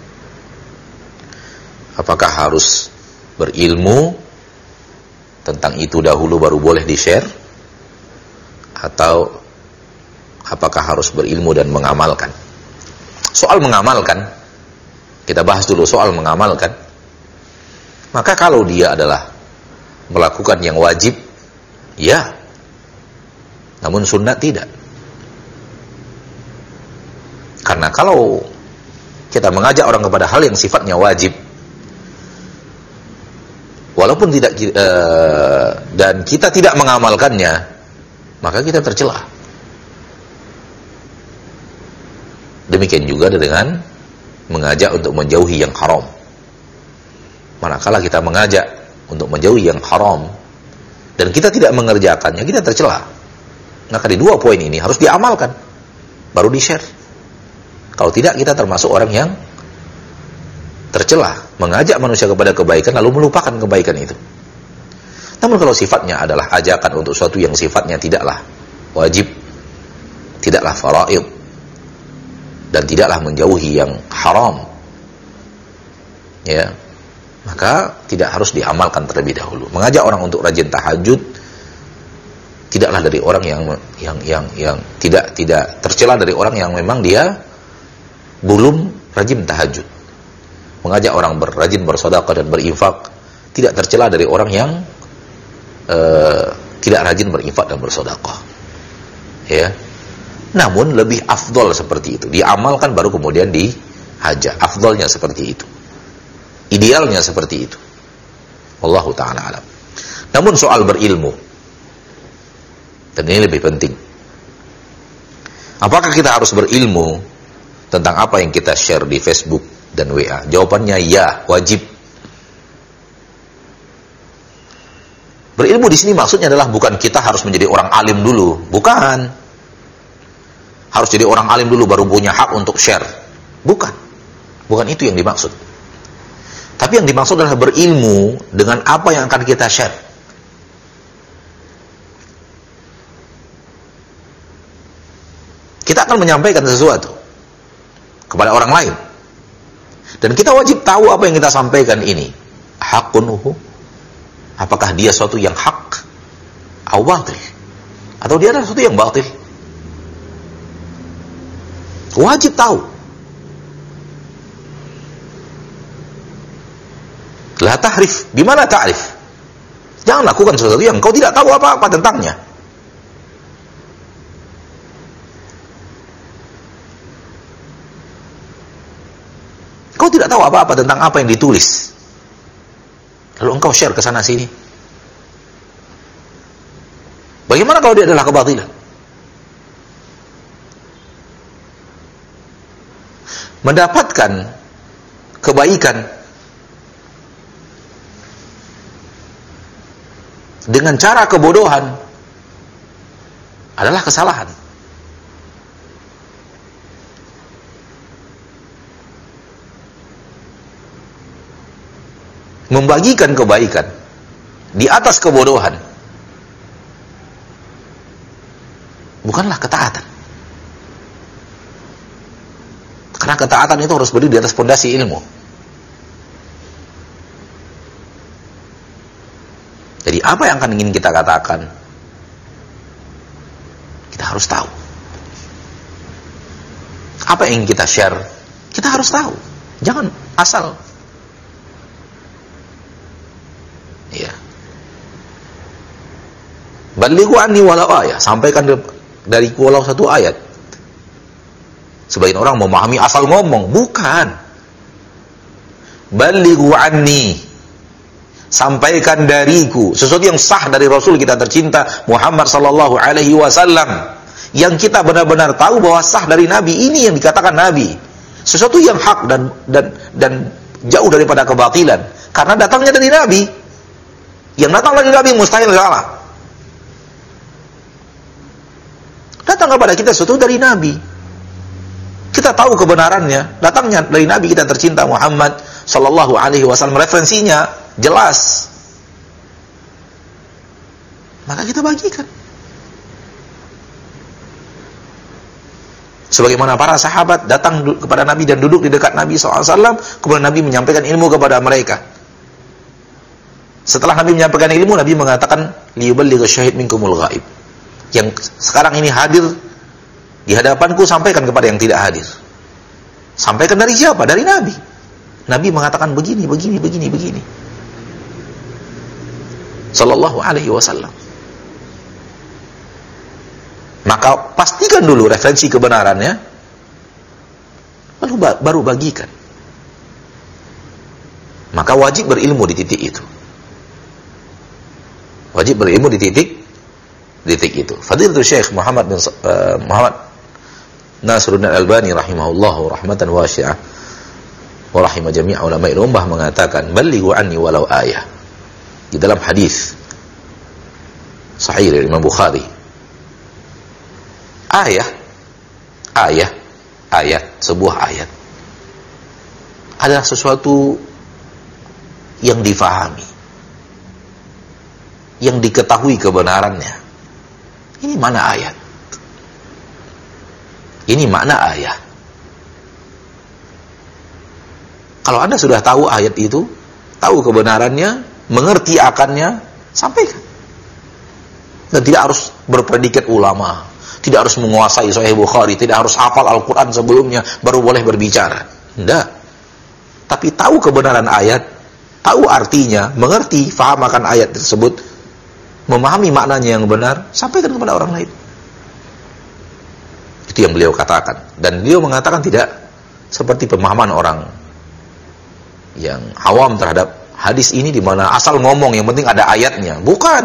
Speaker 1: Apakah harus berilmu tentang itu dahulu baru boleh di-share, atau apakah harus berilmu dan mengamalkan? Soal mengamalkan, kita bahas dulu soal mengamalkan. Maka kalau dia adalah melakukan yang wajib, ya. Namun sunnah tidak. Karena kalau kita mengajak orang kepada hal yang sifatnya wajib, walaupun tidak dan kita tidak mengamalkannya, maka kita tercela. Demikian juga dengan mengajak untuk menjauhi yang haram. Manakala kita mengajak untuk menjauhi yang haram dan kita tidak mengerjakannya, kita tercela. Maka di dua poin ini harus diamalkan, baru di-share. Kalau tidak, kita termasuk orang yang tercela, mengajak manusia kepada kebaikan lalu melupakan kebaikan itu. Namun kalau sifatnya adalah ajakan untuk sesuatu yang sifatnya tidaklah wajib, tidaklah faraid, dan tidaklah menjauhi yang haram, ya, maka tidak harus diamalkan terlebih dahulu. Mengajak orang untuk rajin tahajud tidaklah dari orang yang tidak tercela dari orang yang memang dia belum rajin tahajud. Mengajak orang rajin bersedekah dan berinfak tidak tercela dari orang yang tidak rajin berinfak dan bersedekah. Ya. Namun lebih afdol seperti itu, diamalkan baru kemudian dihajak. Afdolnya seperti itu. Idealnya seperti itu. Wallahu ta'ala alam. Namun soal berilmu, dan ini lebih penting, apakah kita harus berilmu tentang apa yang kita share di Facebook dan WA? Jawabannya ya, wajib. Berilmu di sini maksudnya adalah bukan kita harus menjadi orang alim dulu, bukan. Harus jadi orang alim dulu baru punya hak untuk share. Bukan. Bukan itu yang dimaksud. Tapi yang dimaksud adalah berilmu dengan apa yang akan kita share. Kita akan menyampaikan sesuatu kepada orang lain, dan kita wajib tahu apa yang kita sampaikan ini hakunuhu, apakah dia suatu yang hak atau batil, atau dia adalah suatu yang batil. Wajib tahu. La tahrif, bimana ta'rif? Jangan lakukan sesuatu yang kau tidak tahu apa-apa tentangnya. Kau tidak tahu apa-apa tentang apa yang ditulis, lalu engkau share ke sana sini. Bagaimana kalau dia adalah kebatilan? Mendapatkan kebaikan dengan cara kebodohan adalah kesalahan. Membagikan kebaikan di atas kebodohan bukanlah ketaatan. Karena ketaatan itu harus berdiri di atas fondasi ilmu. Jadi apa yang akan ingin kita katakan harus tahu. Apa yang kita share, kita harus tahu. Jangan asal. Ya. Balighu anni walau ayat, sampaikan dariku walau satu ayat. Sebagian orang memahami asal ngomong, bukan. Balighu anni, sampaikan dariku sesuatu yang sah dari Rasul kita tercinta Muhammad sallallahu alaihi wasallam, yang kita benar-benar tahu bahwa sah dari Nabi. Ini yang dikatakan Nabi, sesuatu yang hak dan jauh daripada kebatilan, karena datangnya dari Nabi. Yang datang dari Nabi mustahil salah. Datang kepada kita sesuatu dari Nabi, kita tahu kebenarannya, datangnya dari Nabi kita tercinta Muhammad sallallahu alaihi wasallam, referensinya jelas, maka kita bagikan. Sebagaimana para sahabat datang kepada Nabi dan duduk di dekat Nabi SAW, kemudian Nabi menyampaikan ilmu kepada mereka. Setelah Nabi menyampaikan ilmu, Nabi mengatakan, liyuballigha syahid minkumul ghaib. Yang sekarang ini hadir di hadapanku, sampaikan kepada yang tidak hadir. Sampaikan dari siapa? Dari Nabi. Nabi mengatakan begini. Sallallahu alaihi wasallam. Maka pastikan dulu referensi kebenarannya, lalu baru bagikan. Maka wajib berilmu di titik itu. Wajib berilmu di titik itu. Fadilatul Syekh Muhammad Nasiruddin Al-Albani rahimahullahu rahmatan wasi'ah wa rahimah jami' ulama'il ummah mengatakan, balighu anni walau ayah. Di dalam hadis sahih dari Imam Bukhari, ayat, sebuah ayat adalah sesuatu yang difahami, yang diketahui kebenarannya. Ini mana ayat? Ini makna ayat. Kalau Anda sudah tahu ayat itu, tahu kebenarannya, mengerti akannya, sampaikan. Dan tidak harus berpredikat ulama, tidak harus menguasai Sahih Bukhari, tidak harus hafal Al-Quran sebelumnya baru boleh berbicara. Tidak. Tapi tahu kebenaran ayat, tahu artinya, mengerti, faham akan ayat tersebut, memahami maknanya yang benar, sampaikan kepada orang lain. Itu yang beliau katakan. Dan beliau mengatakan tidak seperti pemahaman orang yang awam terhadap hadis ini, di mana asal ngomong, yang penting ada ayatnya. Bukan.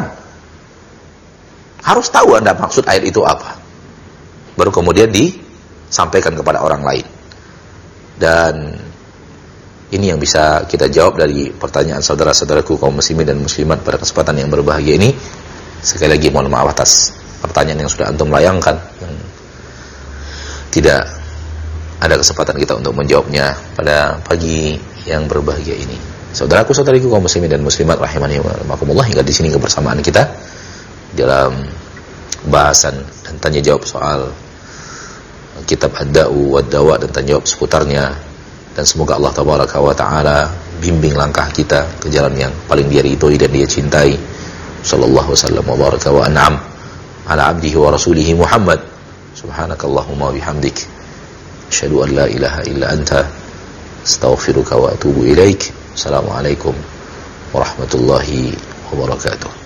Speaker 1: Harus tahu Anda maksud ayat itu apa, baru kemudian disampaikan kepada orang lain. Dan ini yang bisa kita jawab dari pertanyaan saudara-saudaraku kaum muslimin dan muslimat pada kesempatan yang berbahagia ini. Sekali lagi mohon maaf atas pertanyaan yang sudah antum layangkan, yang tidak ada kesempatan kita untuk menjawabnya pada pagi yang berbahagia ini. Saudaraku saudariku kaum muslimin dan muslimat rahimani wa rahimakumullah, hingga di sini kebersamaan kita dalam bahasan dan tanya jawab soal kitab Ad-Da'u wad-Dawa dan tanya jawab seputarnya. Dan semoga Allah tabaraka wa ta'ala bimbing langkah kita ke jalan yang paling dia ridhoi dan dia cintai. Sallallahu wasallam wa baraka wa an'am ala abdihi wa rasulihi Muhammad. Subhanakallahumma bihamdik, asyhadu an la ilaha illa anta, astaghfiruka wa atubu ilaik. Assalamualaikum warahmatullahi wabarakatuh.